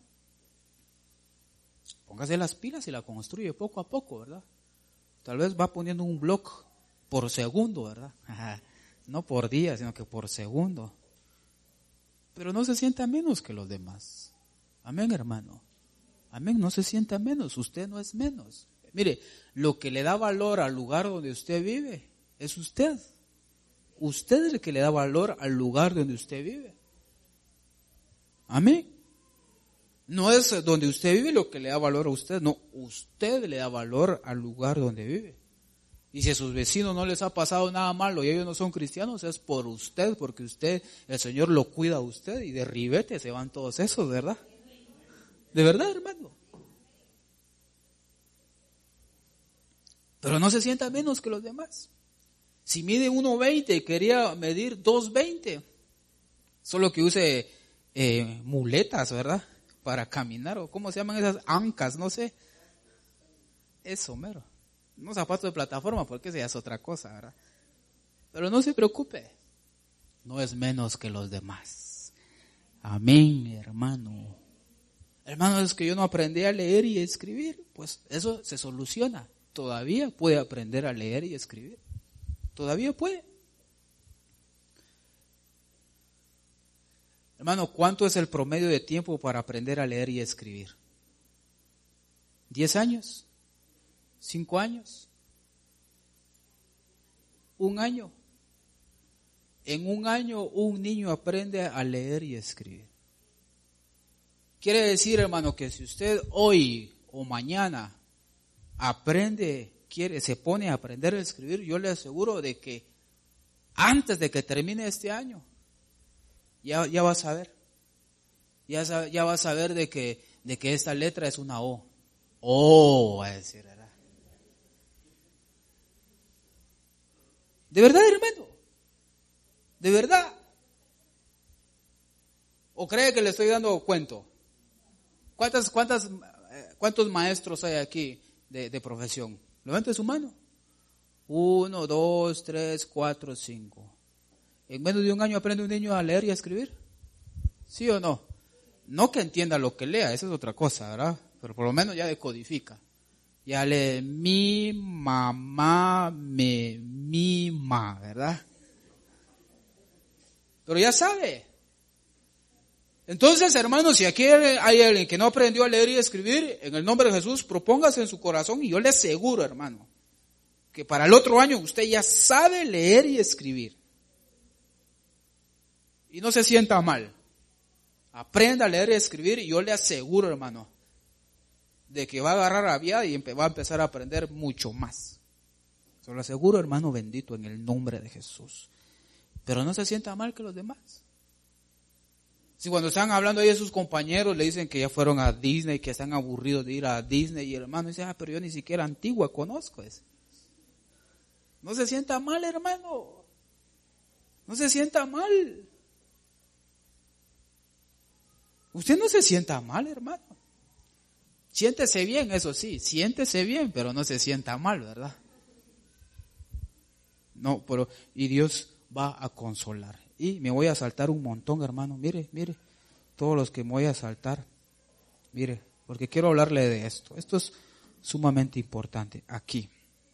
Póngase las pilas y la construye poco a poco, ¿verdad? Tal vez va poniendo un bloque por segundo, ¿verdad? No por día, sino que por segundo. Pero no se sienta menos que los demás. Amén, hermano. Amén, no se sienta menos. Usted no es menos. Mire, lo que le da valor al lugar donde usted vive es usted. Usted es el que le da valor al lugar donde usted vive. Amén. No es donde usted vive lo que le da valor a usted. No, usted le da valor al lugar donde vive. Y si a sus vecinos no les ha pasado nada malo y ellos no son cristianos, es por usted, porque el Señor lo cuida a usted y de ribete se van todos esos, ¿verdad? De verdad, hermano. Pero no se sienta menos que los demás. Si mide 1.20 y quería medir 2.20, solo que use muletas, ¿verdad? Para caminar, o ¿cómo se llaman esas? Ancas, no sé. Eso, mero. No zapatos de plataforma, porque esa ya es otra cosa, ¿verdad? Pero no se preocupe, no es menos que los demás. Amén, hermano. Hermano, es que yo no aprendí a leer y escribir. Pues eso se soluciona. Todavía puede aprender a leer y escribir. Todavía puede. Hermano, ¿cuánto es el promedio de tiempo para aprender a leer y escribir? 10 años, 5 años, 1 año. En 1 año un niño aprende a leer y escribir. Quiere decir, hermano, que si usted hoy o mañana se pone a aprender a escribir, yo le aseguro de que antes de que termine este año, ya va a saber. Ya va a saber de que esta letra es una O. Oh, va a decir, ¿verdad? ¿De verdad, hermano? ¿De verdad? ¿O cree que le estoy dando cuento? ¿Cuántos maestros hay aquí de profesión? Levante su mano. 1, 2, 3, 4, 5. ¿En menos de 1 año aprende un niño a leer y a escribir? ¿Sí o no? No que entienda lo que lea, esa es otra cosa, ¿verdad? Pero por lo menos ya decodifica. Ya lee mi mamá, me mima, ¿verdad? Pero ya sabe. Entonces, hermanos, si aquí hay alguien que no aprendió a leer y a escribir, en el nombre de Jesús, propóngase en su corazón y yo le aseguro, hermano, que para el otro año usted ya sabe leer y escribir. Y no se sienta mal. Aprenda a leer y a escribir y yo le aseguro, hermano, de que va a agarrar la vida y va a empezar a aprender mucho más. Se lo aseguro, hermano bendito, en el nombre de Jesús. Pero no se sienta mal que los demás. Si cuando están hablando ahí de sus compañeros le dicen que ya fueron a Disney, que están aburridos de ir a Disney, y el hermano dice, pero yo ni siquiera Antigua conozco eso. No se sienta mal, hermano. No se sienta mal. Usted no se sienta mal, hermano. Siéntese bien, eso sí, siéntese bien, pero no se sienta mal, ¿verdad? No, pero, y Dios va a consolar. Y me voy a saltar un montón, hermano. Mire, todos los que me voy a saltar. Mire, porque quiero hablarle de esto. Esto es sumamente importante. Aquí.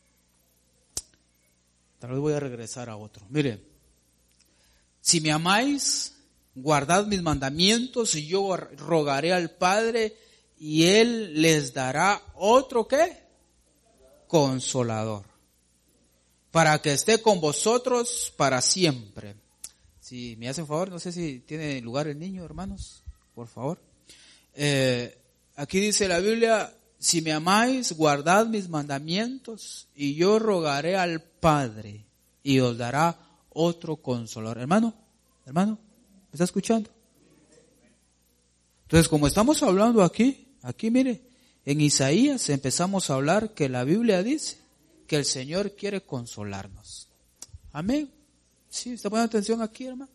Tal vez voy a regresar a otro. Mire, si me amáis, guardad mis mandamientos y yo rogaré al Padre y Él les dará otro, ¿qué? Consolador. Para que esté con vosotros para siempre. Si me hacen favor, no sé si tiene lugar el niño, hermanos, por favor. Aquí dice la Biblia, si me amáis, guardad mis mandamientos y yo rogaré al Padre y os dará otro consolador. Hermano, ¿me está escuchando? Entonces, como estamos hablando aquí mire, en Isaías empezamos a hablar que la Biblia dice que el Señor quiere consolarnos. Amén. Sí, ¿está poniendo atención aquí, hermano?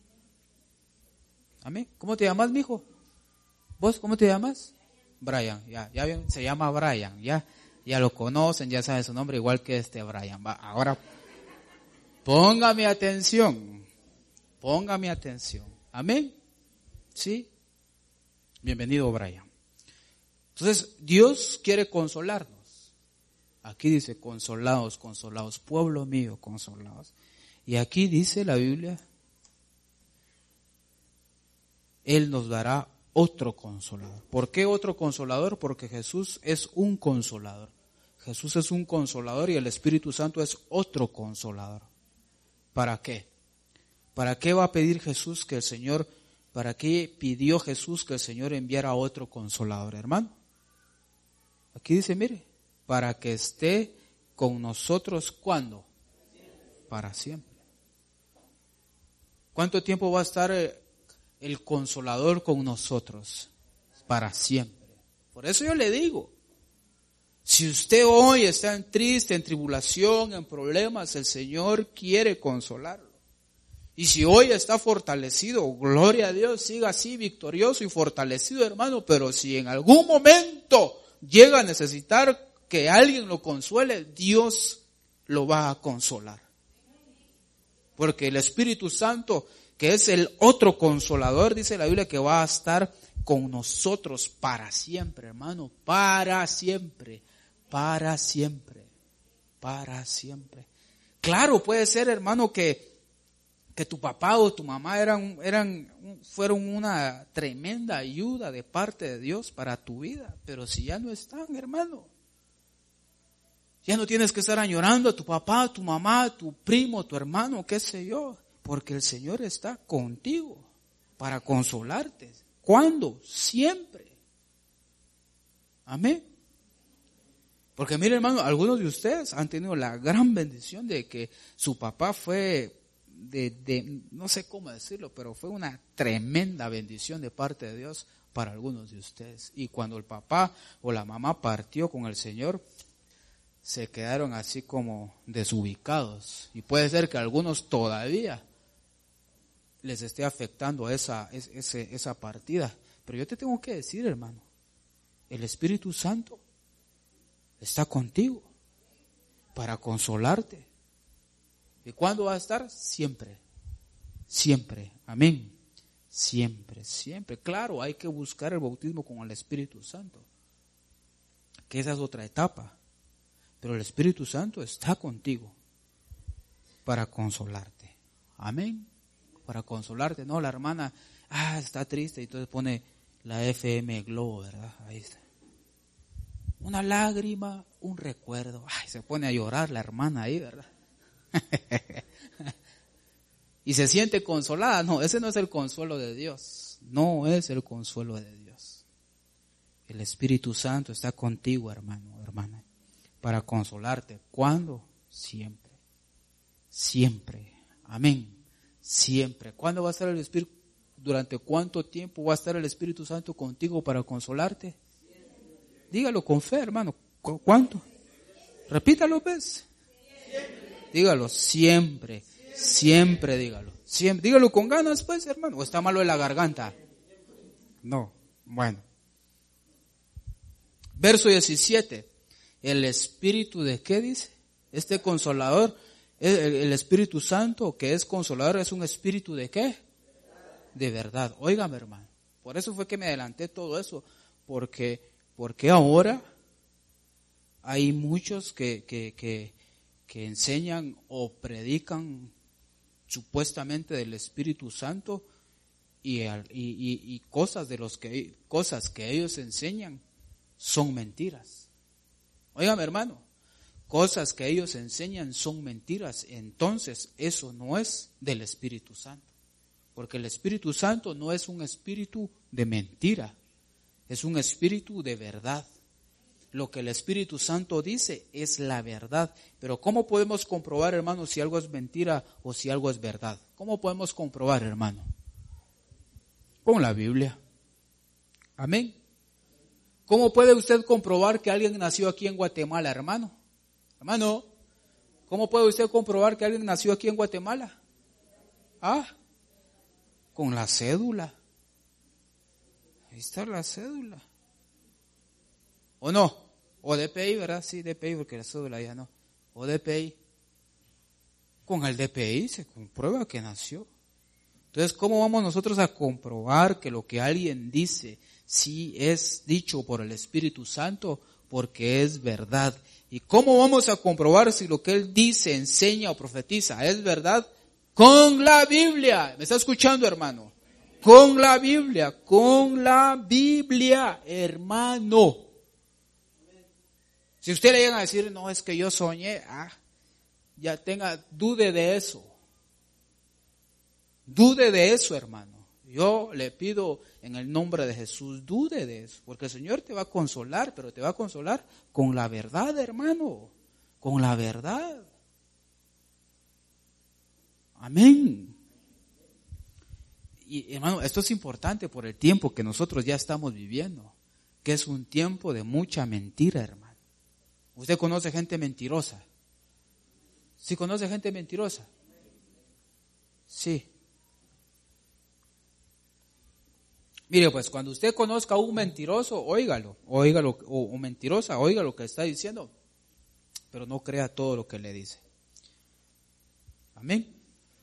Amén. ¿Cómo te llamas, mijo? ¿Vos cómo te llamas? Brian, ya bien, se llama Brian, ya lo conocen, ya saben su nombre, igual que Brian. Ahora, póngame atención. Amén. Sí. Bienvenido, Brian. Entonces, Dios quiere consolarnos. Aquí dice, consolados, pueblo mío, consolados. Y aquí dice la Biblia, Él nos dará otro consolador. ¿Por qué otro consolador? Porque Jesús es un consolador. Jesús es un consolador y el Espíritu Santo es otro consolador. ¿Para qué? ¿Para qué va a pedir Jesús que el Señor, para qué pidió Jesús que el Señor enviara otro consolador, hermano? Aquí dice, mire, para que esté con nosotros, ¿cuándo? Para siempre. ¿Cuánto tiempo va a estar el Consolador con nosotros? Para siempre. Por eso yo le digo, si usted hoy está triste, en tribulación, en problemas, el Señor quiere consolarlo. Y si hoy está fortalecido, gloria a Dios, siga así victorioso y fortalecido, hermano, pero si en algún momento llega a necesitar que alguien lo consuele, Dios lo va a consolar. Porque el Espíritu Santo, que es el otro consolador, dice la Biblia que va a estar con nosotros para siempre, hermano, para siempre. Claro, puede ser, hermano, que que tu papá o tu mamá fueron una tremenda ayuda de parte de Dios para tu vida, pero si ya no están, hermano, ya no tienes que estar añorando a tu papá, a tu mamá, a tu primo, a tu hermano, qué sé yo, porque el Señor está contigo para consolarte. ¿Cuándo? Siempre. Amén. Porque mire, hermano, algunos de ustedes han tenido la gran bendición de que su papá fue no sé cómo decirlo, pero fue una tremenda bendición de parte de Dios para algunos de ustedes. Y cuando el papá o la mamá partió con el Señor, se quedaron así como desubicados. Y puede ser que a algunos todavía les esté afectando esa partida. Pero yo te tengo que decir, hermano, el Espíritu Santo está contigo para consolarte. ¿Y cuándo va a estar? Siempre. Siempre. Amén. Siempre, siempre. Claro, hay que buscar el bautismo con el Espíritu Santo, que esa es otra etapa. Pero el Espíritu Santo está contigo para consolarte. Amén. Para consolarte. No, la hermana, está triste y entonces pone la FM Globo, ¿verdad? Ahí está. Una lágrima, un recuerdo. Se pone a llorar la hermana ahí, ¿verdad? Y se siente consolada. No, ese no es el consuelo de Dios. No es el consuelo de Dios. El Espíritu Santo está contigo, hermano, hermana, para consolarte. ¿Cuándo? Siempre. Siempre. Amén. Siempre. ¿Cuándo va a estar el Espíritu? ¿Durante cuánto tiempo va a estar el Espíritu Santo contigo para consolarte? Dígalo con fe, hermano. ¿Cuánto? Repítalo, pues. Dígalo siempre, siempre dígalo. Siempre. Dígalo con ganas, pues, hermano. ¿O está malo de la garganta? No. Bueno. Verso 17. ¿El Espíritu de qué dice? Este consolador, el Espíritu Santo, que es consolador, es un Espíritu de qué? De verdad. Óigame, hermano. Por eso fue que me adelanté todo eso. Porque ahora hay muchos que enseñan o predican supuestamente del Espíritu Santo y cosas que ellos enseñan son mentiras. Óigame, hermano, cosas que ellos enseñan son mentiras. Entonces eso no es del Espíritu Santo, porque el Espíritu Santo no es un espíritu de mentira, es un espíritu de verdad. Lo que el Espíritu Santo dice es la verdad. Pero ¿cómo podemos comprobar, hermano, si algo es mentira o si algo es verdad? ¿Cómo podemos comprobar, hermano? Con la Biblia. Amén. ¿Cómo puede usted comprobar que alguien nació aquí en Guatemala, hermano? Hermano, ¿cómo puede usted comprobar que alguien nació aquí en Guatemala? Con la cédula. Ahí está la cédula. ¿O no? O DPI, ¿verdad? Sí, DPI, porque la cédula ya no. O DPI. Con el DPI se comprueba que nació. Entonces, ¿cómo vamos nosotros a comprobar que lo que alguien dice sí es dicho por el Espíritu Santo? Porque es verdad. ¿Y cómo vamos a comprobar si lo que él dice, enseña o profetiza es verdad? Con la Biblia. ¿Me está escuchando, hermano? Con la Biblia, hermano. Si usted le llega a decir, no, es que yo soñé, dude de eso. Dude de eso, hermano. Yo le pido en el nombre de Jesús, dude de eso, porque el Señor te va a consolar, pero te va a consolar con la verdad, hermano, con la verdad. Amén. Y hermano, esto es importante por el tiempo que nosotros ya estamos viviendo, que es un tiempo de mucha mentira, hermano. ¿Usted conoce gente mentirosa? ¿Sí conoce gente mentirosa? Sí. Mire, pues cuando usted conozca a un mentiroso, óigalo, o mentirosa, oiga lo que está diciendo, pero no crea todo lo que le dice. Amén.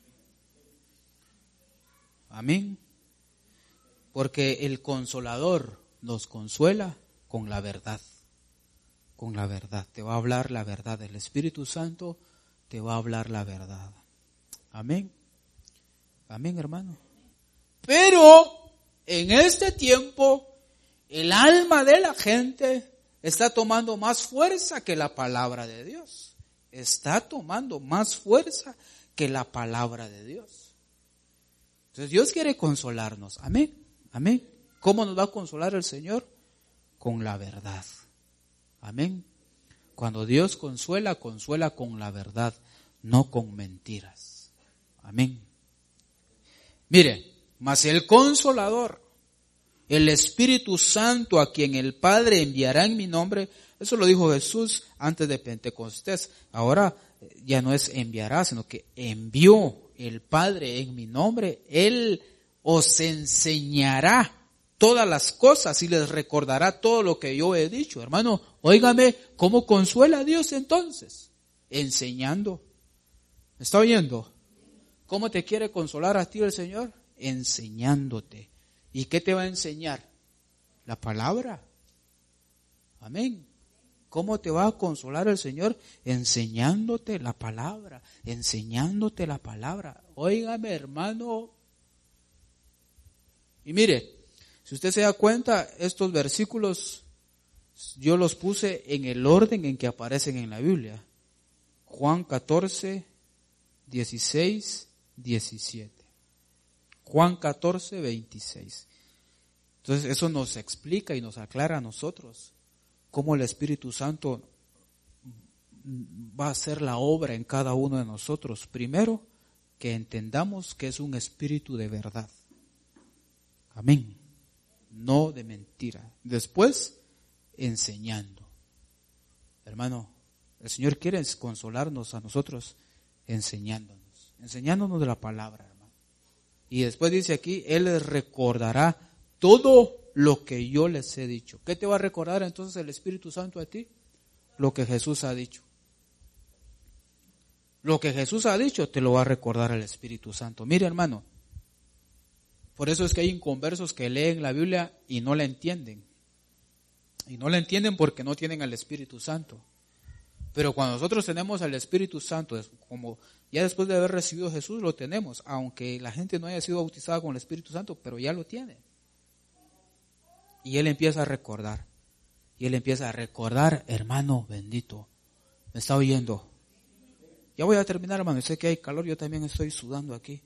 Amén. Porque el Consolador nos consuela con la verdad. Con la verdad. Te va a hablar la verdad. El Espíritu Santo te va a hablar la verdad. Amén. Amén, hermano. Pero en este tiempo, el alma de la gente está tomando más fuerza que la palabra de Dios. Está tomando más fuerza que la palabra de Dios. Entonces Dios quiere consolarnos. Amén. Amén. ¿Cómo nos va a consolar el Señor? Con la verdad. Amén. Cuando Dios consuela, consuela con la verdad, no con mentiras. Amén. Mire, mas el Consolador, el Espíritu Santo, a quien el Padre enviará en mi nombre, eso lo dijo Jesús antes de Pentecostés. Ahora ya no es enviará, sino que envió el Padre en mi nombre. Él os enseñará todas las cosas y les recordará todo lo que yo he dicho. Hermano, óigame, ¿cómo consuela a Dios entonces? Enseñando. ¿Me está oyendo? ¿Cómo te quiere consolar a ti el Señor? Enseñándote. ¿Y qué te va a enseñar? La palabra. Amén. ¿Cómo te va a consolar el Señor? Enseñándote la palabra. Enseñándote la palabra. Óigame, hermano. Y mire, si usted se da cuenta, estos versículos yo los puse en el orden en que aparecen en la Biblia. Juan 14, 16, 17. Juan 14, 26. Entonces eso nos explica y nos aclara a nosotros cómo el Espíritu Santo va a hacer la obra en cada uno de nosotros. Primero, que entendamos que es un espíritu de verdad. Amén. No de mentira. Después, enseñando. Hermano, el Señor quiere consolarnos a nosotros enseñándonos de la palabra, hermano. Y después dice aquí, Él les recordará todo lo que yo les he dicho. ¿Qué te va a recordar entonces el Espíritu Santo a ti? Lo que Jesús ha dicho. Lo que Jesús ha dicho te lo va a recordar el Espíritu Santo. Mire, hermano, por eso es que hay inconversos que leen la Biblia y no la entienden. Y no la entienden porque no tienen al Espíritu Santo. Pero cuando nosotros tenemos al Espíritu Santo, como ya después de haber recibido a Jesús lo tenemos, aunque la gente no haya sido bautizada con el Espíritu Santo, pero ya lo tiene. Y Él empieza a recordar. Y Él empieza a recordar, hermano bendito, ¿me está oyendo? Ya voy a terminar, hermano, sé que hay calor, yo también estoy sudando aquí.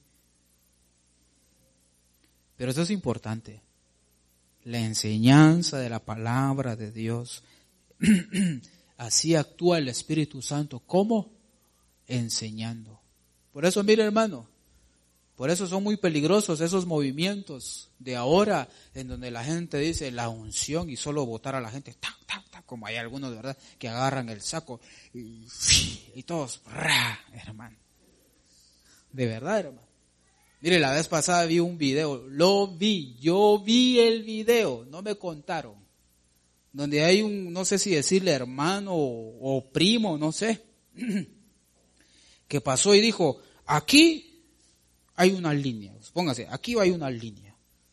Pero eso es importante. La enseñanza de la palabra de Dios. Así actúa el Espíritu Santo. ¿Cómo? Enseñando. Por eso, mire, hermano, por eso son muy peligrosos esos movimientos de ahora en donde la gente dice la unción y solo votar a la gente, tac, tac, tac, como hay algunos, de verdad, que agarran el saco y todos, hermano. De verdad, hermano. Mire, la vez pasada vi un video, yo vi el video, no me contaron, donde hay un, no sé si decirle hermano o primo, no sé, que pasó y dijo, aquí hay una línea, póngase, aquí hay una línea,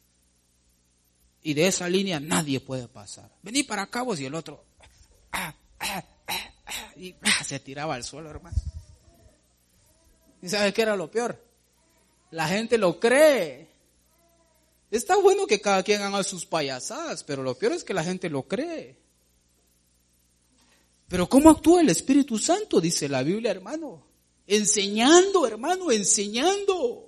y de esa línea nadie puede pasar, vení para acá vos, y el otro, y se tiraba al suelo, hermano. ¿Y sabes qué era lo peor? La gente lo cree. Está bueno que cada quien haga sus payasadas, pero lo peor es que la gente lo cree. Pero ¿cómo actúa el Espíritu Santo? Dice la Biblia, hermano. Enseñando, hermano, enseñando.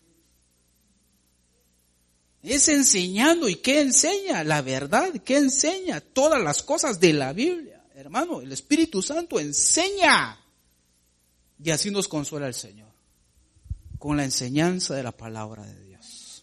Es enseñando. ¿Y qué enseña? La verdad. ¿Qué enseña? Todas las cosas de la Biblia. Hermano, el Espíritu Santo enseña. Y así nos consuela el Señor. Con la enseñanza de la palabra de Dios.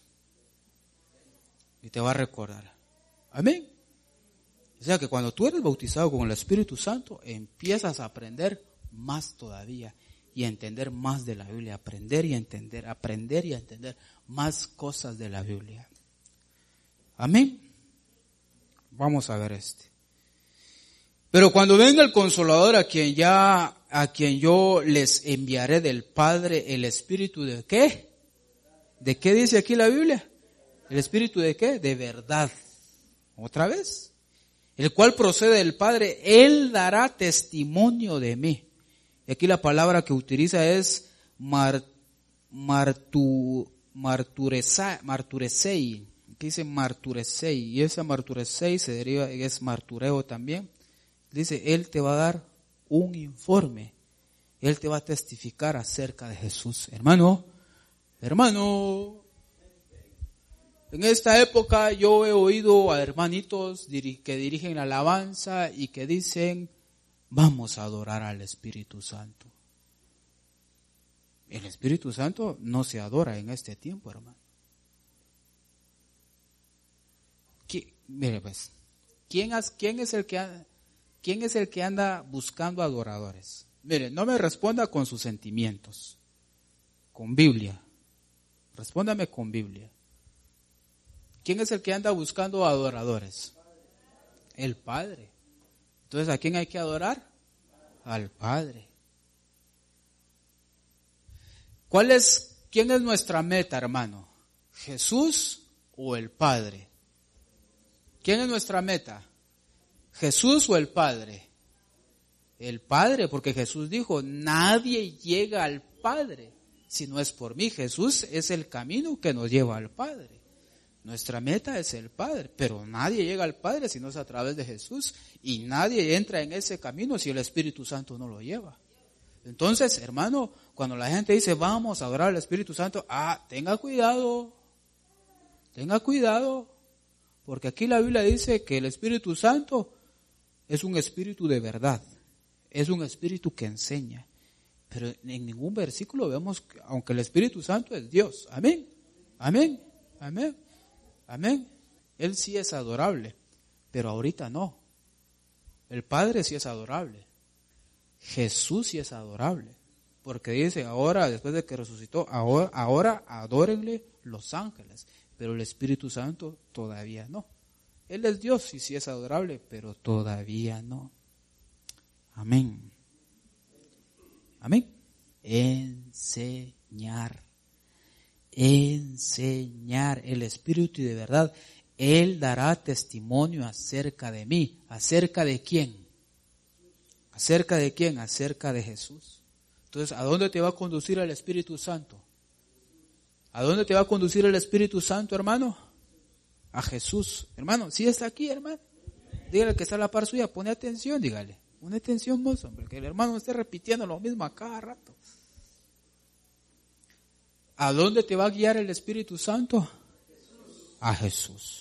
Y te va a recordar. Amén. O sea que cuando tú eres bautizado con el Espíritu Santo, empiezas a aprender más todavía y a entender más de la Biblia, aprender y entender más cosas de la Biblia. Amén. Vamos a ver este. Pero cuando venga el Consolador a quien yo les enviaré del Padre, el Espíritu ¿de qué? ¿De qué dice aquí la Biblia? ¿El Espíritu de qué? De verdad. ¿Otra vez? El cual procede del Padre, Él dará testimonio de mí. Y aquí la palabra que utiliza es marturesei, que dice marturesei, y esa marturesei se deriva, es martureo también. Dice, Él te va a dar un informe, Él te va a testificar acerca de Jesús. Hermano, en esta época yo he oído a hermanitos que dirigen la alabanza y que dicen, vamos a adorar al Espíritu Santo. El Espíritu Santo no se adora en este tiempo, hermano. Mire pues, ¿quién es el que anda buscando adoradores? Mire, no me responda con sus sentimientos, con Biblia. Respóndame con Biblia. ¿Quién es el que anda buscando adoradores? El Padre. Entonces, ¿a quién hay que adorar? Al Padre. ¿Quién es nuestra meta, hermano? ¿Jesús o el Padre? ¿Quién es nuestra meta? ¿Jesús o el Padre? El Padre, porque Jesús dijo, nadie llega al Padre si no es por mí. Jesús es el camino que nos lleva al Padre. Nuestra meta es el Padre, pero nadie llega al Padre si no es a través de Jesús, y nadie entra en ese camino si el Espíritu Santo no lo lleva. Entonces, hermano, cuando la gente dice, vamos a adorar al Espíritu Santo, tenga cuidado, porque aquí la Biblia dice que el Espíritu Santo es un espíritu de verdad, es un espíritu que enseña, pero en ningún versículo vemos, aunque el Espíritu Santo es Dios. Amén, amén, amén, amén. Él sí es adorable, pero ahorita no. El Padre sí es adorable. Jesús sí es adorable, porque dice ahora, después de que resucitó, ahora adórenle los ángeles, pero el Espíritu Santo todavía no. Él es Dios y sí es adorable, pero todavía no. Amén. Amén. Enseñar el Espíritu de verdad. Él dará testimonio acerca de mí. ¿Acerca de quién? ¿Acerca de quién? Acerca de Jesús. Entonces, ¿a dónde te va a conducir el Espíritu Santo? ¿A dónde te va a conducir el Espíritu Santo, hermano? A Jesús. Hermano, ¿sí está aquí, hermano? Dígale que está a la par suya, pone atención, dígale. Pone atención, mozo, porque el hermano esté repitiendo lo mismo a cada rato. ¿A dónde te va a guiar el Espíritu Santo? A Jesús.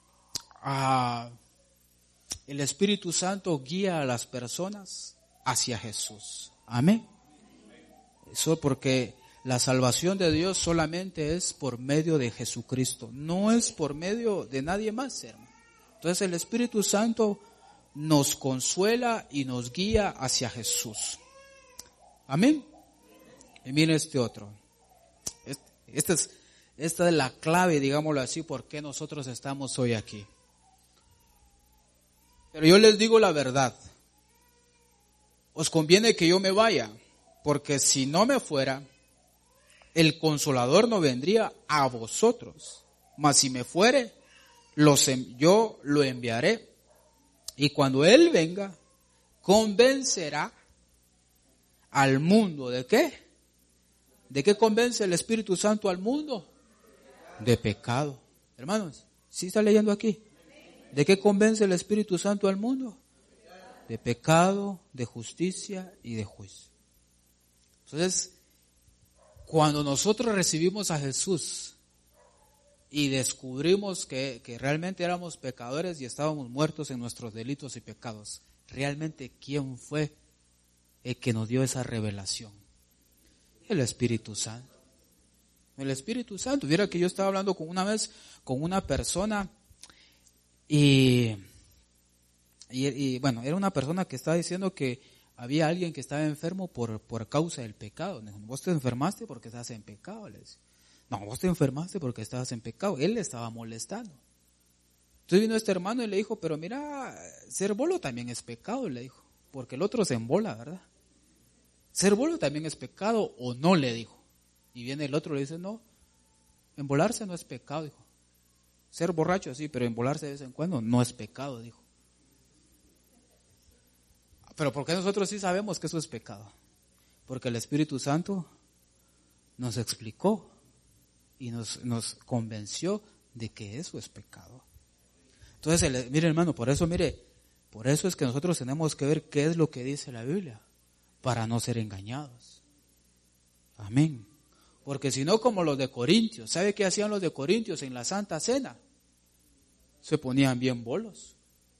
El Espíritu Santo guía a las personas hacia Jesús. Amén. Eso porque la salvación de Dios solamente es por medio de Jesucristo. No es por medio de nadie más, hermano. Entonces el Espíritu Santo nos consuela y nos guía hacia Jesús. Amén. Y mire este otro. Esta es la clave, digámoslo así, por qué nosotros estamos hoy aquí. Pero yo les digo la verdad. Os conviene que yo me vaya, porque si no me fuera, el Consolador no vendría a vosotros. Mas si me fuere, yo lo enviaré. Y cuando Él venga, convencerá al mundo. ¿De qué? ¿De qué convence el Espíritu Santo al mundo? De pecado. Hermanos, ¿sí está leyendo aquí? ¿De qué convence el Espíritu Santo al mundo? De pecado, de justicia y de juicio. Entonces, cuando nosotros recibimos a Jesús y descubrimos que realmente éramos pecadores y estábamos muertos en nuestros delitos y pecados, realmente ¿quién fue el que nos dio esa revelación? El Espíritu Santo. El Espíritu Santo. Viera que yo estaba hablando una vez con una persona y bueno, era una persona que estaba diciendo que había alguien que estaba enfermo por causa del pecado. Vos te enfermaste porque estás en pecado, le decía. No, vos te enfermaste porque estabas en pecado. Él le estaba molestando. Entonces vino este hermano y le dijo, pero mira, ser bolo también es pecado, le dijo, porque el otro se embola, ¿verdad? Ser bolo también es pecado, o no, le dijo. Y viene el otro y le dice, no, embolarse no es pecado, dijo. Ser borracho sí, pero embolarse de vez en cuando no es pecado, dijo. Pero ¿por qué nosotros sí sabemos que eso es pecado? Porque el Espíritu Santo nos explicó y nos convenció de que eso es pecado. Entonces, mire hermano, por eso es que nosotros tenemos que ver qué es lo que dice la Biblia, para no ser engañados. Amén. Porque si no, como los de Corintios, ¿sabe qué hacían los de Corintios en la Santa Cena? Se ponían bien bolos.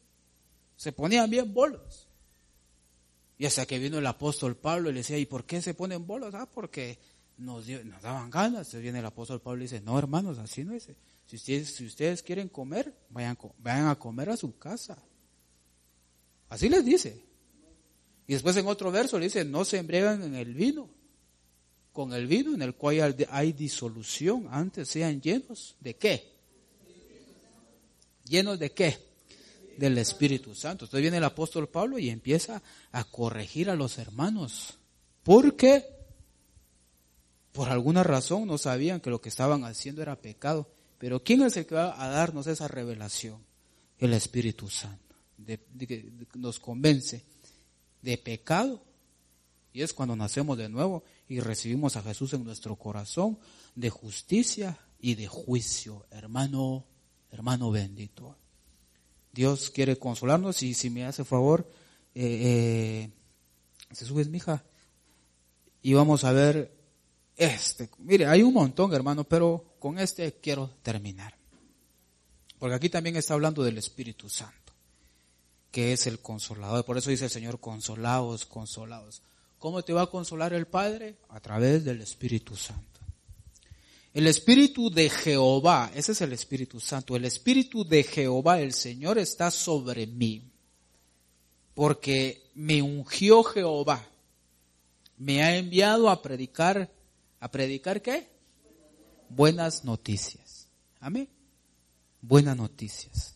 Y hasta que vino el apóstol Pablo y le decía, ¿y por qué se ponen bolos? Porque nos daban ganas. Entonces viene el apóstol Pablo y dice, no hermanos, así no es. Si ustedes quieren comer, vayan a comer a su casa. Así les dice. Y después en otro verso le dice, no se embriagan en el vino, con el vino en el cual hay disolución, antes sean llenos ¿de qué? ¿Llenos de qué? Del Espíritu Santo. Entonces viene el apóstol Pablo y empieza a corregir a los hermanos. ¿Por qué? Por alguna razón no sabían que lo que estaban haciendo era pecado. Pero ¿quién es el que va a darnos esa revelación? El Espíritu Santo. Nos convence de pecado. Y es cuando nacemos de nuevo y recibimos a Jesús en nuestro corazón, de justicia y de juicio. Hermano bendito. Dios quiere consolarnos y si me hace favor, se subes, mija, y vamos a ver mire, hay un montón, hermano, pero con quiero terminar. Porque aquí también está hablando del Espíritu Santo, que es el consolador. Por eso dice el Señor, consolaos. ¿Cómo te va a consolar el Padre? A través del Espíritu Santo. El Espíritu de Jehová, ese es el Espíritu Santo. El Espíritu de Jehová, el Señor, está sobre mí. Porque me ungió Jehová. Me ha enviado a predicar ¿qué? Buenas noticias. Amén. Buenas noticias.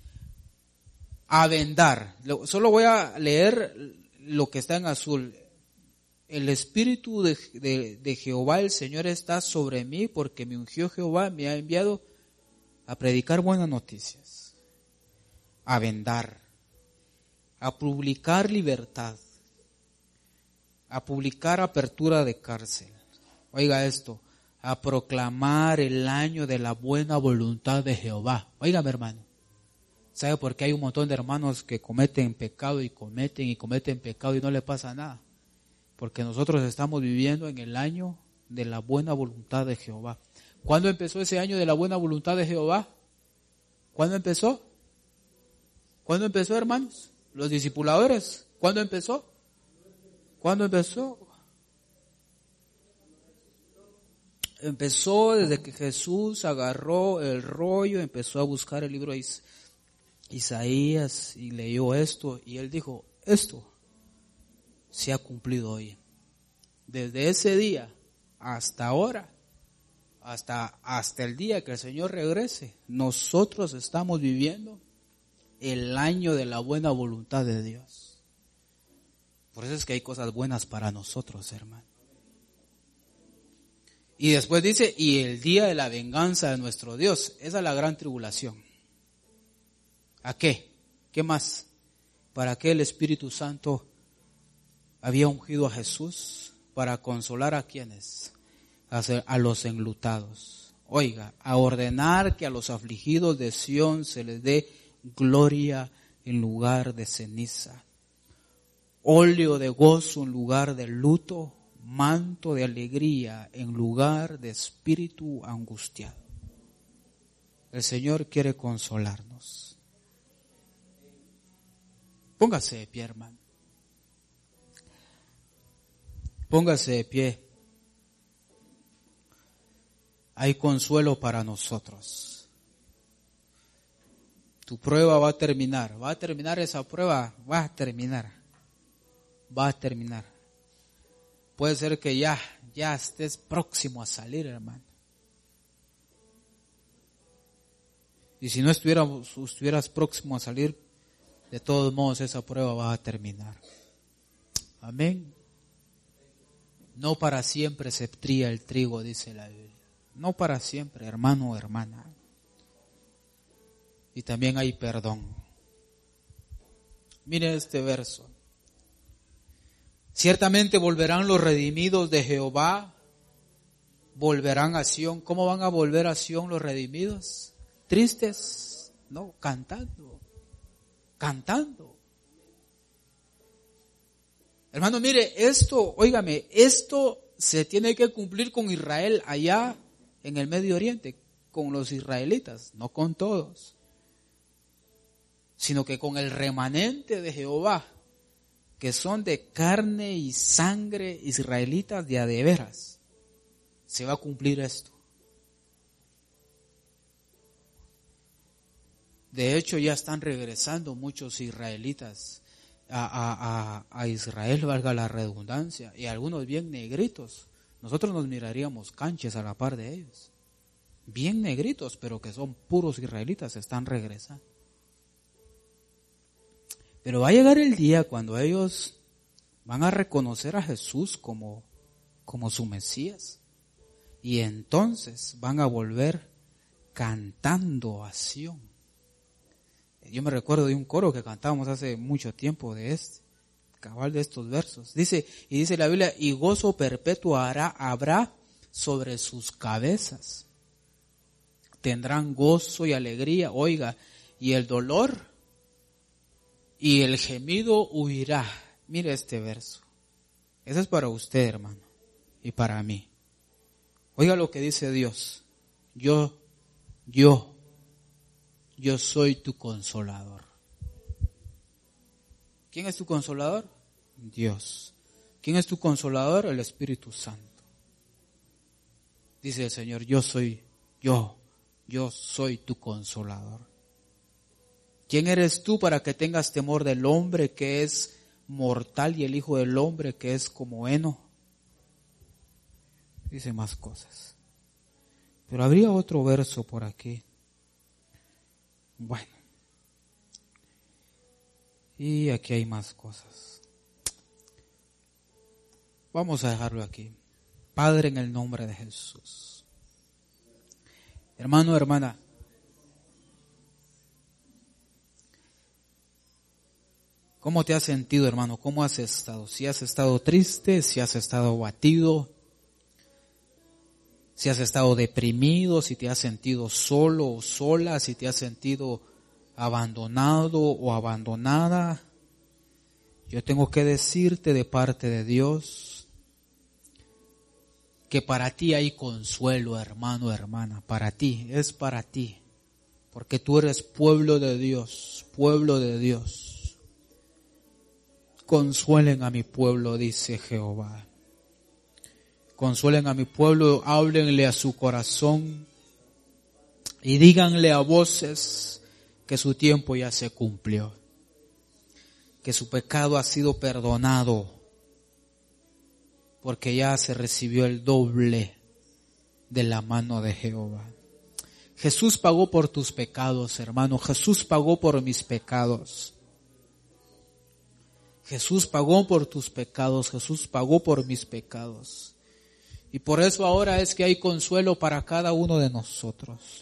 A vendar. Solo voy a leer lo que está en azul. El Espíritu de Jehová, el Señor, está sobre mí porque me ungió Jehová, me ha enviado a predicar buenas noticias, a vendar, a publicar libertad, a publicar apertura de cárcel. Oiga esto, a proclamar el año de la buena voluntad de Jehová. Óigame, hermano. ¿Sabe por qué hay un montón de hermanos que cometen pecado y cometen pecado y no le pasa nada? Porque nosotros estamos viviendo en el año de la buena voluntad de Jehová. ¿Cuándo empezó ese año de la buena voluntad de Jehová? ¿Cuándo empezó? ¿Cuándo empezó, hermanos? Los discipuladores. ¿Cuándo empezó? Empezó desde que Jesús agarró el rollo, empezó a buscar el libro de Isaías y leyó esto y él dijo, esto se ha cumplido hoy. Desde ese día hasta ahora, hasta el día que el Señor regrese, nosotros estamos viviendo el año de la buena voluntad de Dios. Por eso es que hay cosas buenas para nosotros, hermano. Y después dice, y el día de la venganza de nuestro Dios. Esa es la gran tribulación. ¿A qué? ¿Qué más? ¿Para qué el Espíritu Santo había ungido a Jesús? Para consolar a quienes, a los enlutados. Oiga, a ordenar que a los afligidos de Sión se les dé gloria en lugar de ceniza, óleo de gozo en lugar de luto, manto de alegría en lugar de espíritu angustiado. El Señor quiere consolarnos. Póngase de pie, hermano. Póngase de pie. Hay consuelo para nosotros. Tu prueba va a terminar. ¿Va a terminar esa prueba? Va a terminar. Puede ser que ya estés próximo a salir, hermano. Y si no estuvieras próximo a salir, de todos modos esa prueba va a terminar. Amén. No para siempre se tría el trigo, dice la Biblia. No para siempre, hermano o hermana. Y también hay perdón. Mire este verso. Ciertamente volverán los redimidos de Jehová volverán a Sión. ¿Cómo van a volver a Sión los redimidos? ¿Tristes? No, cantando. Cantando. Hermano, mire, esto se tiene que cumplir con Israel allá en el Medio Oriente, con los israelitas, no con todos, sino que con el remanente de Jehová, que son de carne y sangre israelitas de a de veras. Se va a cumplir esto. De hecho, ya están regresando muchos israelitas a Israel, valga la redundancia, y algunos bien negritos. Nosotros nos miraríamos canches a la par de ellos. Bien negritos, pero que son puros israelitas, están regresando. Pero va a llegar el día cuando ellos van a reconocer a Jesús como su Mesías. Y entonces van a volver cantando a Sión. Yo me recuerdo de un coro que cantábamos hace mucho tiempo de cabal de estos versos. Dice la Biblia, y gozo perpetuo habrá sobre sus cabezas. Tendrán gozo y alegría, oiga, y el dolor y el gemido huirá. Mire este verso. Ese es para usted, hermano, y para mí. Oiga lo que dice Dios. Yo soy tu consolador. ¿Quién es tu consolador? Dios. ¿Quién es tu consolador? El Espíritu Santo. Dice el Señor, yo soy tu consolador. ¿Quién eres tú para que tengas temor del hombre que es mortal y el hijo del hombre que es como heno? Dice más cosas. Pero habría otro verso por aquí. Bueno. Y aquí hay más cosas. Vamos a dejarlo aquí. Padre, en el nombre de Jesús. Hermano, hermana. ¿Cómo te has sentido, hermano? ¿Cómo has estado? Si has estado triste, si has estado abatido, si has estado deprimido, si te has sentido solo o sola, si te has sentido abandonado o abandonada, yo tengo que decirte de parte de Dios que para ti hay consuelo, hermano, hermana, para ti, es para ti, porque tú eres pueblo de Dios, pueblo de Dios. Consuelen a mi pueblo, dice Jehová. Consuelen a mi pueblo, háblenle a su corazón y díganle a voces que su tiempo ya se cumplió, que su pecado ha sido perdonado, porque ya se recibió el doble de la mano de Jehová. Jesús pagó por tus pecados, hermano. Jesús pagó por mis pecados. Jesús pagó por tus pecados. Jesús pagó por mis pecados. Y por eso ahora es que hay consuelo para cada uno de nosotros.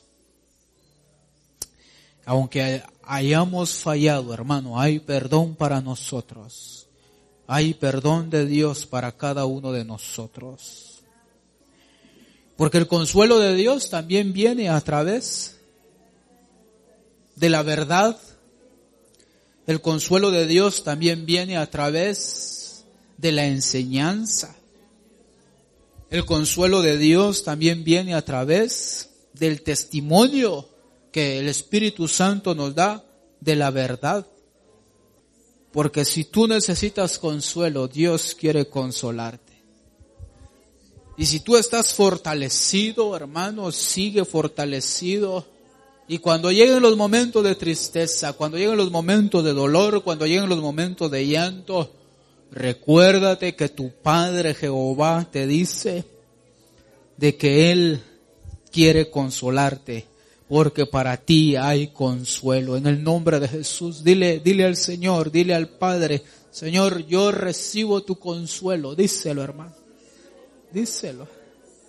Aunque hayamos fallado, hermano, hay perdón para nosotros. Hay perdón de Dios para cada uno de nosotros. Porque el consuelo de Dios también viene a través de la verdad. El consuelo de Dios también viene a través de la enseñanza. El consuelo de Dios también viene a través del testimonio que el Espíritu Santo nos da de la verdad. Porque si tú necesitas consuelo, Dios quiere consolarte. Y si tú estás fortalecido, hermano, sigue fortalecido. Y cuando lleguen los momentos de tristeza, cuando lleguen los momentos de dolor, cuando lleguen los momentos de llanto, recuérdate que tu Padre Jehová te dice de que Él quiere consolarte, porque para ti hay consuelo. En el nombre de Jesús, dile al Señor, dile al Padre, Señor, yo recibo tu consuelo. Díselo, hermano, díselo.